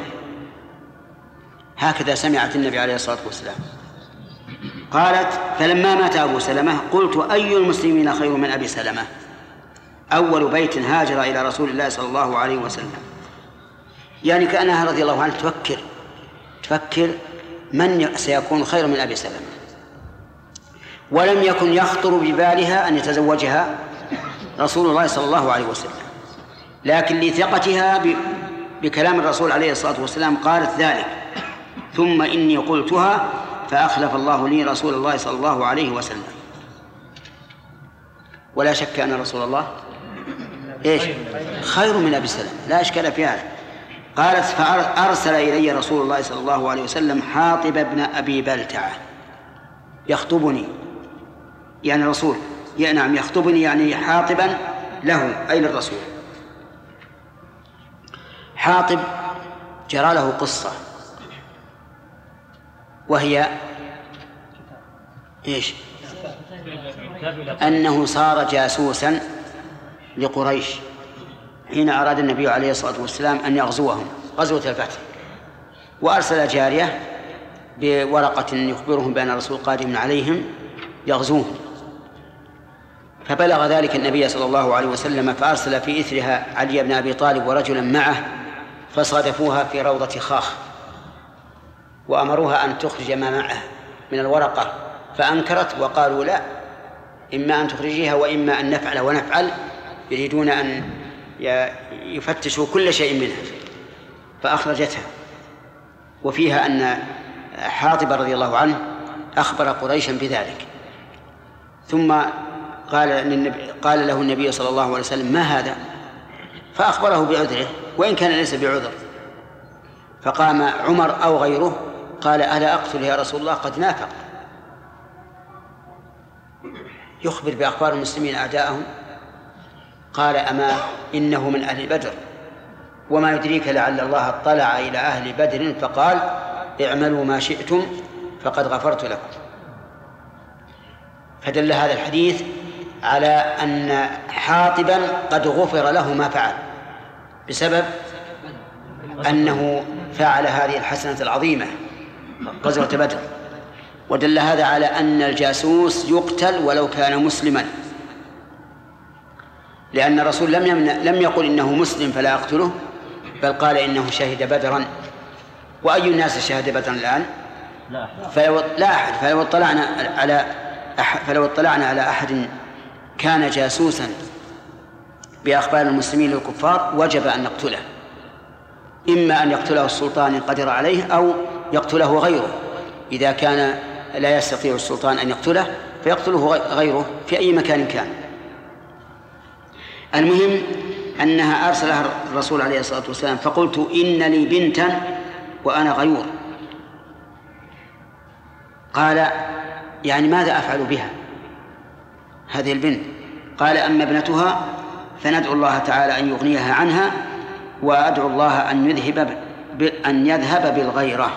هكذا سمعت النبي عليه الصلاة والسلام. قالت: فلما مات أبو سلمة قلت: أي المسلمين خير من أبي سلمة؟ أول بيت هاجر إلى رسول الله صلى الله عليه وسلم. يعني كأنها رضي الله عنها تفكر من سيكون خير من أبي سلمة، ولم يكن يخطر ببالها أن يتزوجها رسول الله صلى الله عليه وسلم، لكن لثقتها بكلام الرسول عليه الصلاة والسلام قالت ذلك: ثم إني قلتها فأخلف الله لي رسول الله صلى الله عليه وسلم. ولا شك أن رسول الله خير من أبي سلمة، لا إشكال في هذا. قالت: فأرسل إلي رسول الله صلى الله عليه وسلم حاطب بن أبي بلتعة يخطبني، يعني الرسول نعم يخطبني يعني حاطبا له أي للرسول. حاطب جرى له قصة، وهي أنه صار جاسوسا لقريش حين أراد النبي عليه الصلاة والسلام أن يغزوهم غزوة الفتح، وأرسل جارية بورقة يخبرهم بأن الرسول قادم عليهم يغزوهم، فبلغ ذلك النبي صلى الله عليه وسلم، فأرسل في إثرها علي بن أبي طالب ورجلا معه، فصادفوها في روضة خاخ وأمروها أن تخرج ما معه من الورقة، فأنكرت وقالوا: لا، إما أن تخرجيها وإما أن نفعل ونفعل، يريدون أن يفتشوا كل شيء منها. فأخرجتها، وفيها أن حاطب رضي الله عنه أخبر قريشا بذلك، ثم قال له النبي صلى الله عليه وسلم: ما هذا؟ فأخبره بعذره وإن كان ليس بعذر. فقام عمر أو غيره قال: ألا أقتل يا رسول الله؟ قد نافق. يخبر بأخبار المسلمين أعداءهم. قال: أما إنه من أهل بدر، وما يدريك لعل الله اطلع إلى أهل بدر فقال: اعملوا ما شئتم فقد غفرت لكم. فدل هذا الحديث على أن حاطبا قد غفر له ما فعل بسبب أنه فعل هذه الحسنة العظيمة غزوة بدر. ودل هذا على أن الجاسوس يقتل ولو كان مسلما، لأن الرسول لم يقل إنه مسلم فلا أقتله، بل قال إنه شهد بدرا. وأي الناس شهد بدرا الآن؟ لا أحد. فلو اطلعنا على أحد كان جاسوسا بأخبار المسلمين للكفار وجب أن نقتله، إما أن يقتله السلطان إن قدر عليه، أو يقتله غيره إذا كان لا يستطيع السلطان أن يقتله فيقتله غيره في أي مكان كان. المهم أنها أرسلها الرسول عليه الصلاة والسلام، فقلت: إن لي بنتا وأنا غيور. قال: يعني ماذا أفعل بها هذه البنت؟ قال: أما ابنتها فندعو الله تعالى أن يغنيها عنها، وأدعو الله أن يذهب بالغيرة.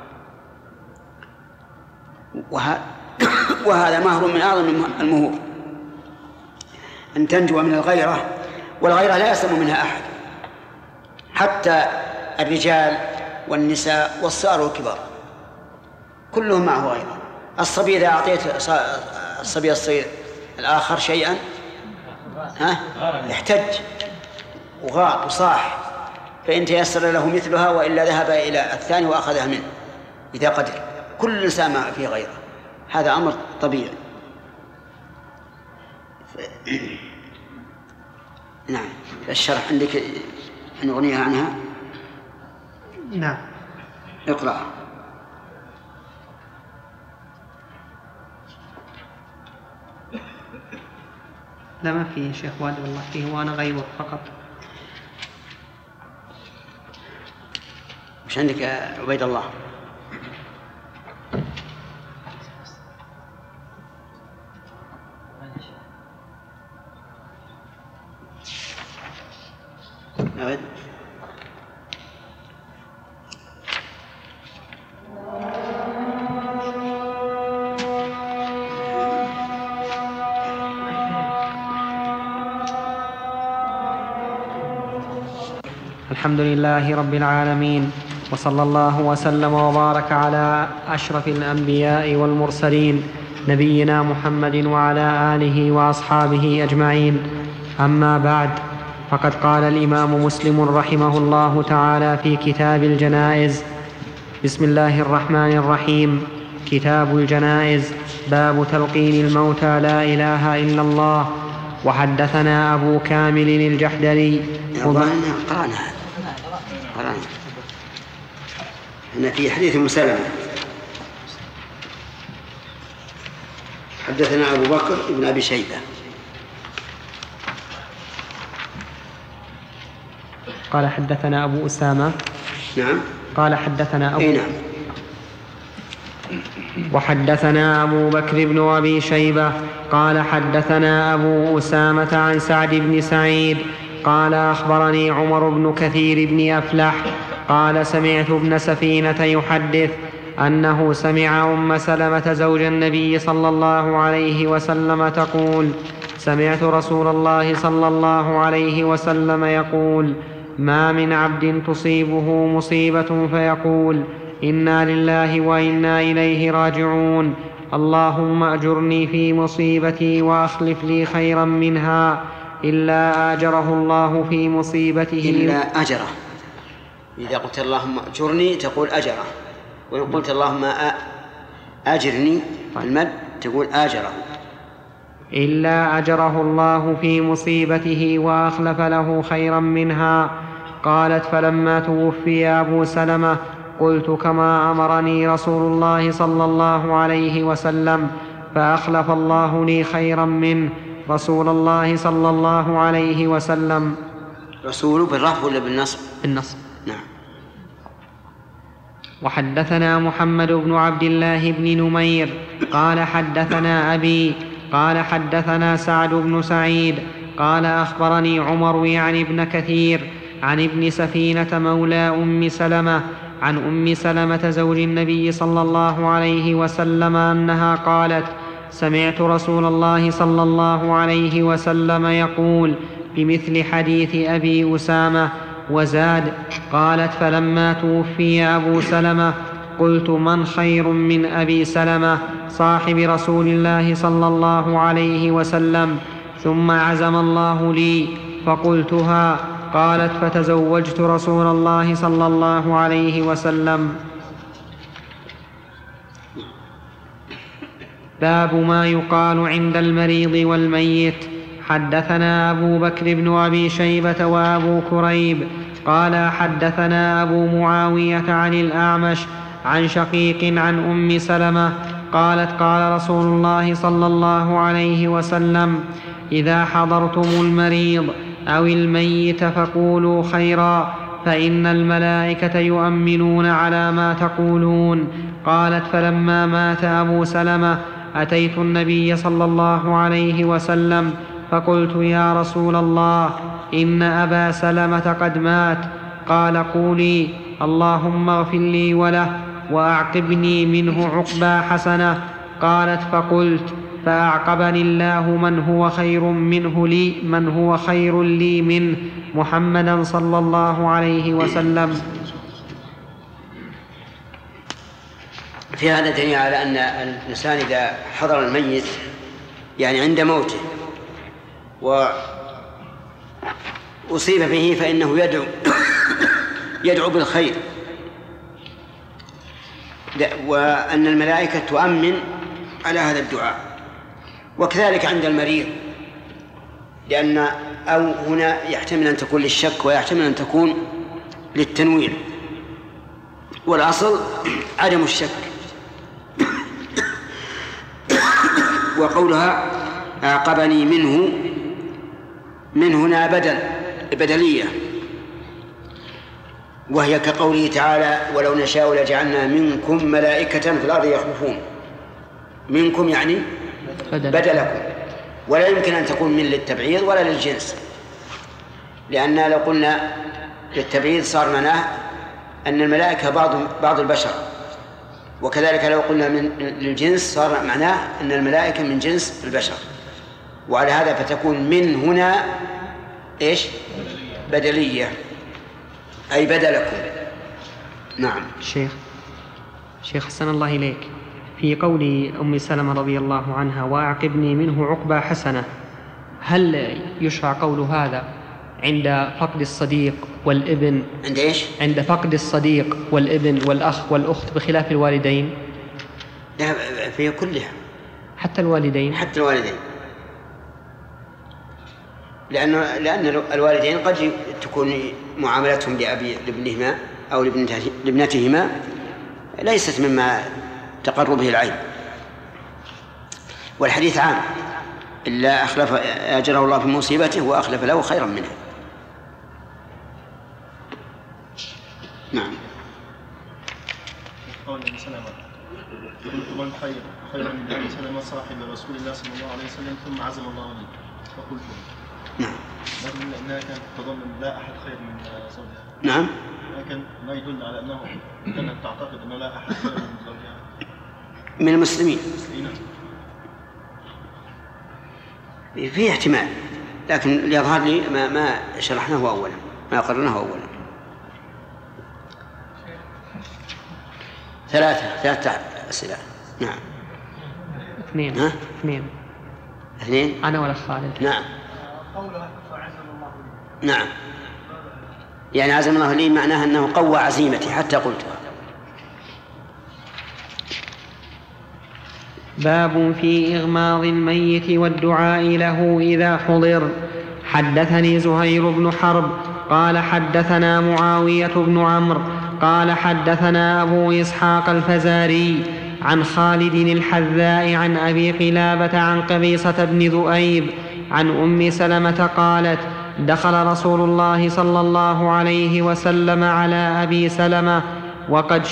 وهذا مهر من أعظم المهور، أن تنجو من الغيرة. والغيرة لا يسلم منها أحد، حتى الرجال والنساء والصغار والكبار كلهم معه غيرة. الصبي إذا أعطيت الصبي الصغير الآخر شيئا احتج وغاض وصاح، فإن تيسر له مثلها، وإلا ذهب إلى الثاني وأخذها منه إذا قدر. كل إنسان ما فيه غيره، هذا أمر طبيعي. نعم. الشرح عندك أن نغنيها عنها؟ نعم. اقرأ. لا ما فيه يا شيخ والد، والله فيه وأنا غيور فقط. مش عندك يا عبيد الله؟ أبد. الحمد لله رب العالمين، وصلى الله وسلم وبارك على أشرف الأنبياء والمرسلين نبينا محمد وعلى آله وأصحابه أجمعين. أما بعد، فقد قال الإمام مسلم رحمه الله تعالى في كتاب الجنائز: بسم الله الرحمن الرحيم. كتاب الجنائز. باب تلقين الموتى لا إله إلا الله. وحدثنا أبو كامل الجحدري. قرأنا هنا في حديث مسلمة. حدثنا أبو بكر بن أبي شيبة قال حدثنا أبو أسامة. نعم. قال حدثنا أبو نعم. وحدثنا أبو بكر بن أبي شيبة قال حدثنا أبو أسامة عن سعد بن سعيد قال أخبرني عمر بن كثير بن أفلح قال سمعت ابن سفينة يحدث أنه سمع أم سلمة زوج النبي صلى الله عليه وسلم تقول: سمعت رسول الله صلى الله عليه وسلم يقول: ما من عبد تصيبه مصيبة فيقول: إنا لله وإنا إليه راجعون، اللهم أجرني في مصيبتي وأخلف لي خيرا منها، إلا آجره الله في مصيبته. إلا أجره. إذا قلت اللهم أجرني تقول أجره، وإن قلت اللهم أجرني المد تقول آجره. إلا أجره الله في مصيبته وأخلف له خيرا منها. قالت: فلما توفي أبو سلمة قلت كما أمرني رسول الله صلى الله عليه وسلم، فأخلف الله لي خيرا منه رسول الله صلى الله عليه وسلم. رسول بالرفع ولا بالنصب؟ بالنصب. نعم. وحدثنا محمد بن عبد الله بن نمير قال حدثنا أبي قال حدثنا سعد بن سعيد قال أخبرني عمر يعني ابن كثير عن ابن سفينة مولى أم سلمة عن أم سلمة زوج النبي صلى الله عليه وسلم أنها قالت: سمعت رسول الله صلى الله عليه وسلم يقول بمثل حديث أبي أسامة وزاد. قالت: فلما توفي أبو سلمة قلت: من خير من أبي سلمة صاحب رسول الله صلى الله عليه وسلم؟ ثم عزم الله لي فقلتها. قالت: فتزوجت رسول الله صلى الله عليه وسلم. باب ما يقال عند المريض والميت. حدثنا أبو بكر بن أبي شيبة وأبو كريب قال حدثنا أبو معاوية عن الأعمش عن شقيق عن أم سلمة قالت: قال رسول الله صلى الله عليه وسلم: إذا حضرتم المريض أو الميت فقولوا خيرا فإن الملائكة يؤمنون على ما تقولون. قالت: فلما مات أبو سلمة أتيت النبي صلى الله عليه وسلم فقلت: يا رسول الله، إن أبا سلمة قد مات. قال: قولي: اللهم اغفر لي وله وأعقبني منه عقبى حسنة. قالت: فقلت: فأعقبني الله من هو خير لي منه محمدا صلى الله عليه وسلم. في هذا دليل على أن الإنسان إذا حضر الميت يعني عند موته وأصيب به فإنه يدعو بالخير، وأن الملائكة تؤمن على هذا الدعاء. وكذلك عند المريض، لأن أو هنا يحتمل أن تكون للشك ويحتمل أن تكون للتنوير، والأصل عدم الشك. وقولها أعقبني منه، من هنا بدلية، وهي كقوله تعالى: ولو نشاء لجعلنا منكم ملائكة في الأرض يخلفون. منكم يعني بدلكم، ولا يمكن أن تكون من للتبعيض ولا للجنس، لأن لو قلنا للتبعيض صار معناه أن الملائكة بعض البشر، وكذلك لو قلنا من للجنس صار معناه أن الملائكة من جنس البشر. وعلى هذا فتكون من هنا إيش؟ بدلية، أي بدلكم. نعم. شيخ حسن الله إليك، في قول أم سلمة رضي الله عنها: وأعقبني منه عقبى حسنة، هل يشرع قول هذا عند فقد الصديق والابن؟ عند إيش؟ عند فقد الصديق والابن والأخ والأخت بخلاف الوالدين؟ لا، في كلها، حتى الوالدين. حتى الوالدين، لأن الوالدين قد تكون معاملتهم لابنهما أو لابنتهما ليست مما تقر به العين، والحديث عام: إلا أخلف أجره الله في مصيبته وأخلف له خيرا منها. نعم. قول ابن سلمة: قلت: من خير من أبي سلمة صاحب رسول الله صلى الله عليه وسلم؟ ثم عزم الله لي فقلت. نعم. لأنها كانت تظن لا أحد خير من زوجها. نعم. لكن ما يدل على أنه كانت تعتقد أن لا أحد خير من زوجها من المسلمين. في احتمال، لكن ليظهر لي ما شرحناه أولا، ما قررناه أولا. ثلاثة أسئلة. نعم. اثنين. أنا ولا خالد. نعم. نعم، يعني عزم الله لي معناها أنه قوى عزيمتي حتى قلتها. باب في إغماض الميت والدعاء له إذا حضر. حدثني زهير بن حرب قال حدثنا معاوية بن عمرو قال حدثنا أبو إسحاق الفزاري عن خالد الحذاء عن أبي قلابة عن قبيصة بن ذؤيب عن أم سلمة قالت: دخل رسول الله صلى الله عليه وسلم على أبي سلمة وقد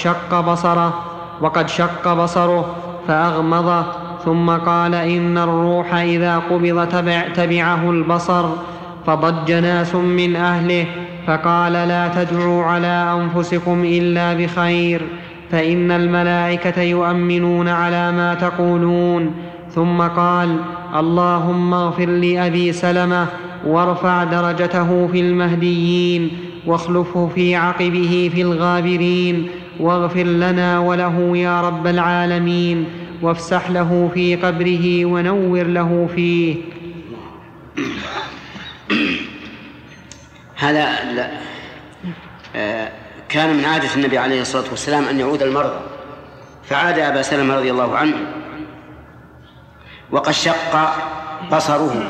شق بصره فأغمضه، ثم قال: إن الروح إذا قبض تبعه البصر. فضج ناس من أهله فقال: لا تدعوا على أنفسكم إلا بخير، فإن الملائكة يؤمنون على ما تقولون. ثم قال: اللهم اغفر لأبي سلمة وارفع درجته في المهديين واخلفه في عقبه في الغابرين، واغفر لنا وله يا رب العالمين، وافسح له في قبره ونور له فيه. هذا كان من عادة النبي عليه الصلاة والسلام أن يعود المرضى، فعاد أبا سلمة رضي الله عنه وقد شق بصره،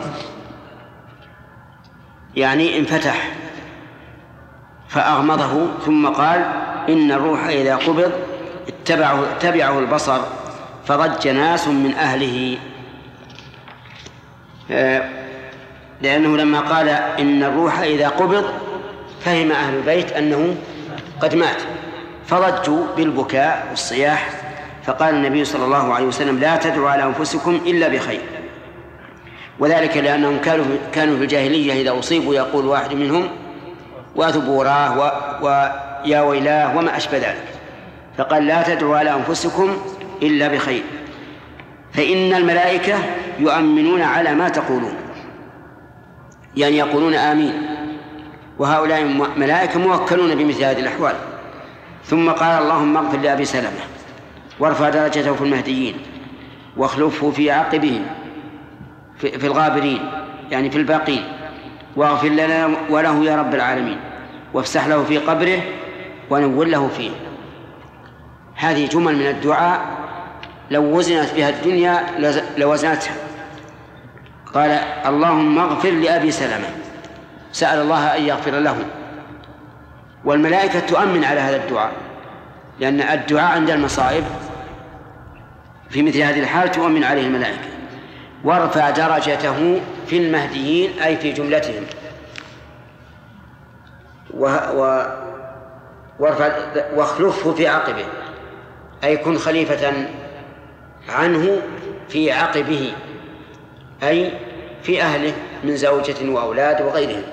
يعني انفتح، فأغمضه، ثم قال: إن الروح إذا قبض تبعه البصر. فضج ناس من أهله، لأنه لما قال إن الروح إذا قبض فهم أهل البيت أنه قد مات، فضجوا بالبكاء والصياح. فقال النبي صلى الله عليه وسلم: لا تدعوا على أنفسكم إلا بخير. وذلك لأنهم كانوا في الجاهلية إذا أصيبوا يقول واحد منهم: وثبوراه ويا ويلاه وما أشبه ذلك. فقال: لا تدعوا على أنفسكم إلا بخير، فإن الملائكة يؤمنون على ما تقولون، يعني يقولون آمين، وهؤلاء ملائكة موكلون بمثل هذه الأحوال. ثم قال: اللهم اغفر لأبي سلمة وارفع درجته في المهديين واخلفه في عقبهم في الغابرين، يعني في الباقين، واغفر لنا وله يا رب العالمين، وافسح له في قبره ونور له فيه. هذه جمل من الدعاء لو وزنت بها الدنيا لوزنتها. قال: اللهم اغفر لأبي سلمة، سأل الله أن يغفر له، والملائكة تؤمن على هذا الدعاء، لأن الدعاء عند المصائب في مثل هذه الحال تؤمن عليه الملائكة. وارفع درجته في المهديين، أي في جملتهم، واخلفه في عقبه، أي كن خليفة عنه في عقبه، أي في أهله من زوجة وأولاد وغيرهم.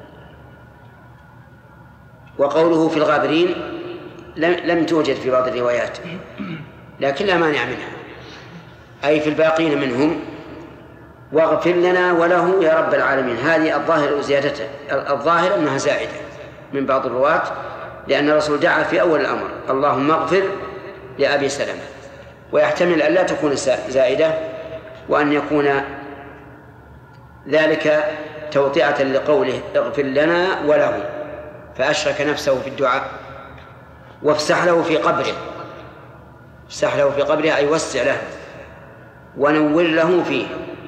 وقوله في الغابرين لم توجد في بعض الروايات، لكن لا مانع منها، أي في الباقين منهم. واغفر لنا وله يا رب العالمين، هذه الظاهر زيادته، الظاهر أنها زائدة من بعض الرواة، لأن الرسول دعا في أول الأمر: اللهم اغفر لأبي سلمة، ويحتمل أن لا تكون زائدة، وأن يكون ذلك توطئة لقوله اغفر لنا وله، فأشرك نفسه في الدعاء. وافسح له في قبره، افسح له في قبره أي وسع له، ونور له فيه.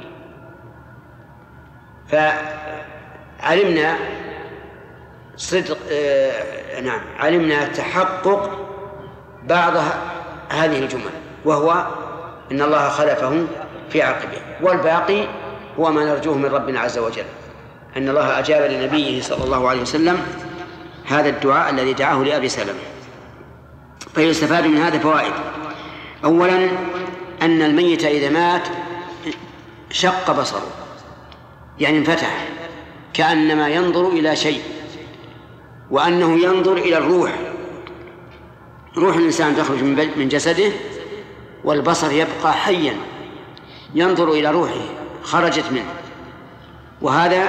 فعلمنا صدق علمنا تحقق بعض هذه الجمل، وهو إن الله خلفه في عقبه، والباقي هو ما نرجوه من ربنا عز وجل، أن الله أجاب لنبيه صلى الله عليه وسلم هذا الدعاء الذي دعاه لأبي سلمة. فيستفاد من هذا فوائد: أولا أن الميت إذا مات شق بصره، يعني انفتح كأنما ينظر إلى شيء، وأنه ينظر إلى الروح، روح الإنسان تخرج من جسده، والبصر يبقى حيا ينظر إلى روحه خرجت منه. وهذا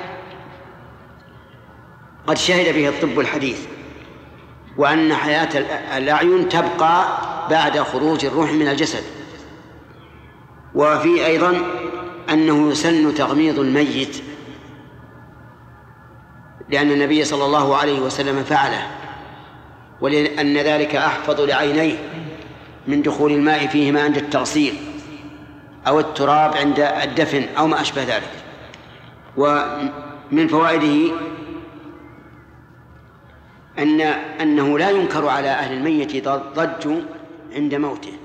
قد شهد به الطب الحديث، وأن حياة الأعين تبقى بعد خروج الروح من الجسد. وفي أيضا أنه يسن تغميض الميت، لأن النبي صلى الله عليه وسلم فعله، ولأن ذلك أحفظ لعينيه من دخول الماء فيهما عند التغسيل أو التراب عند الدفن أو ما أشبه ذلك. ومن فوائده أنه لا ينكر على أهل الميت ضج عند موته،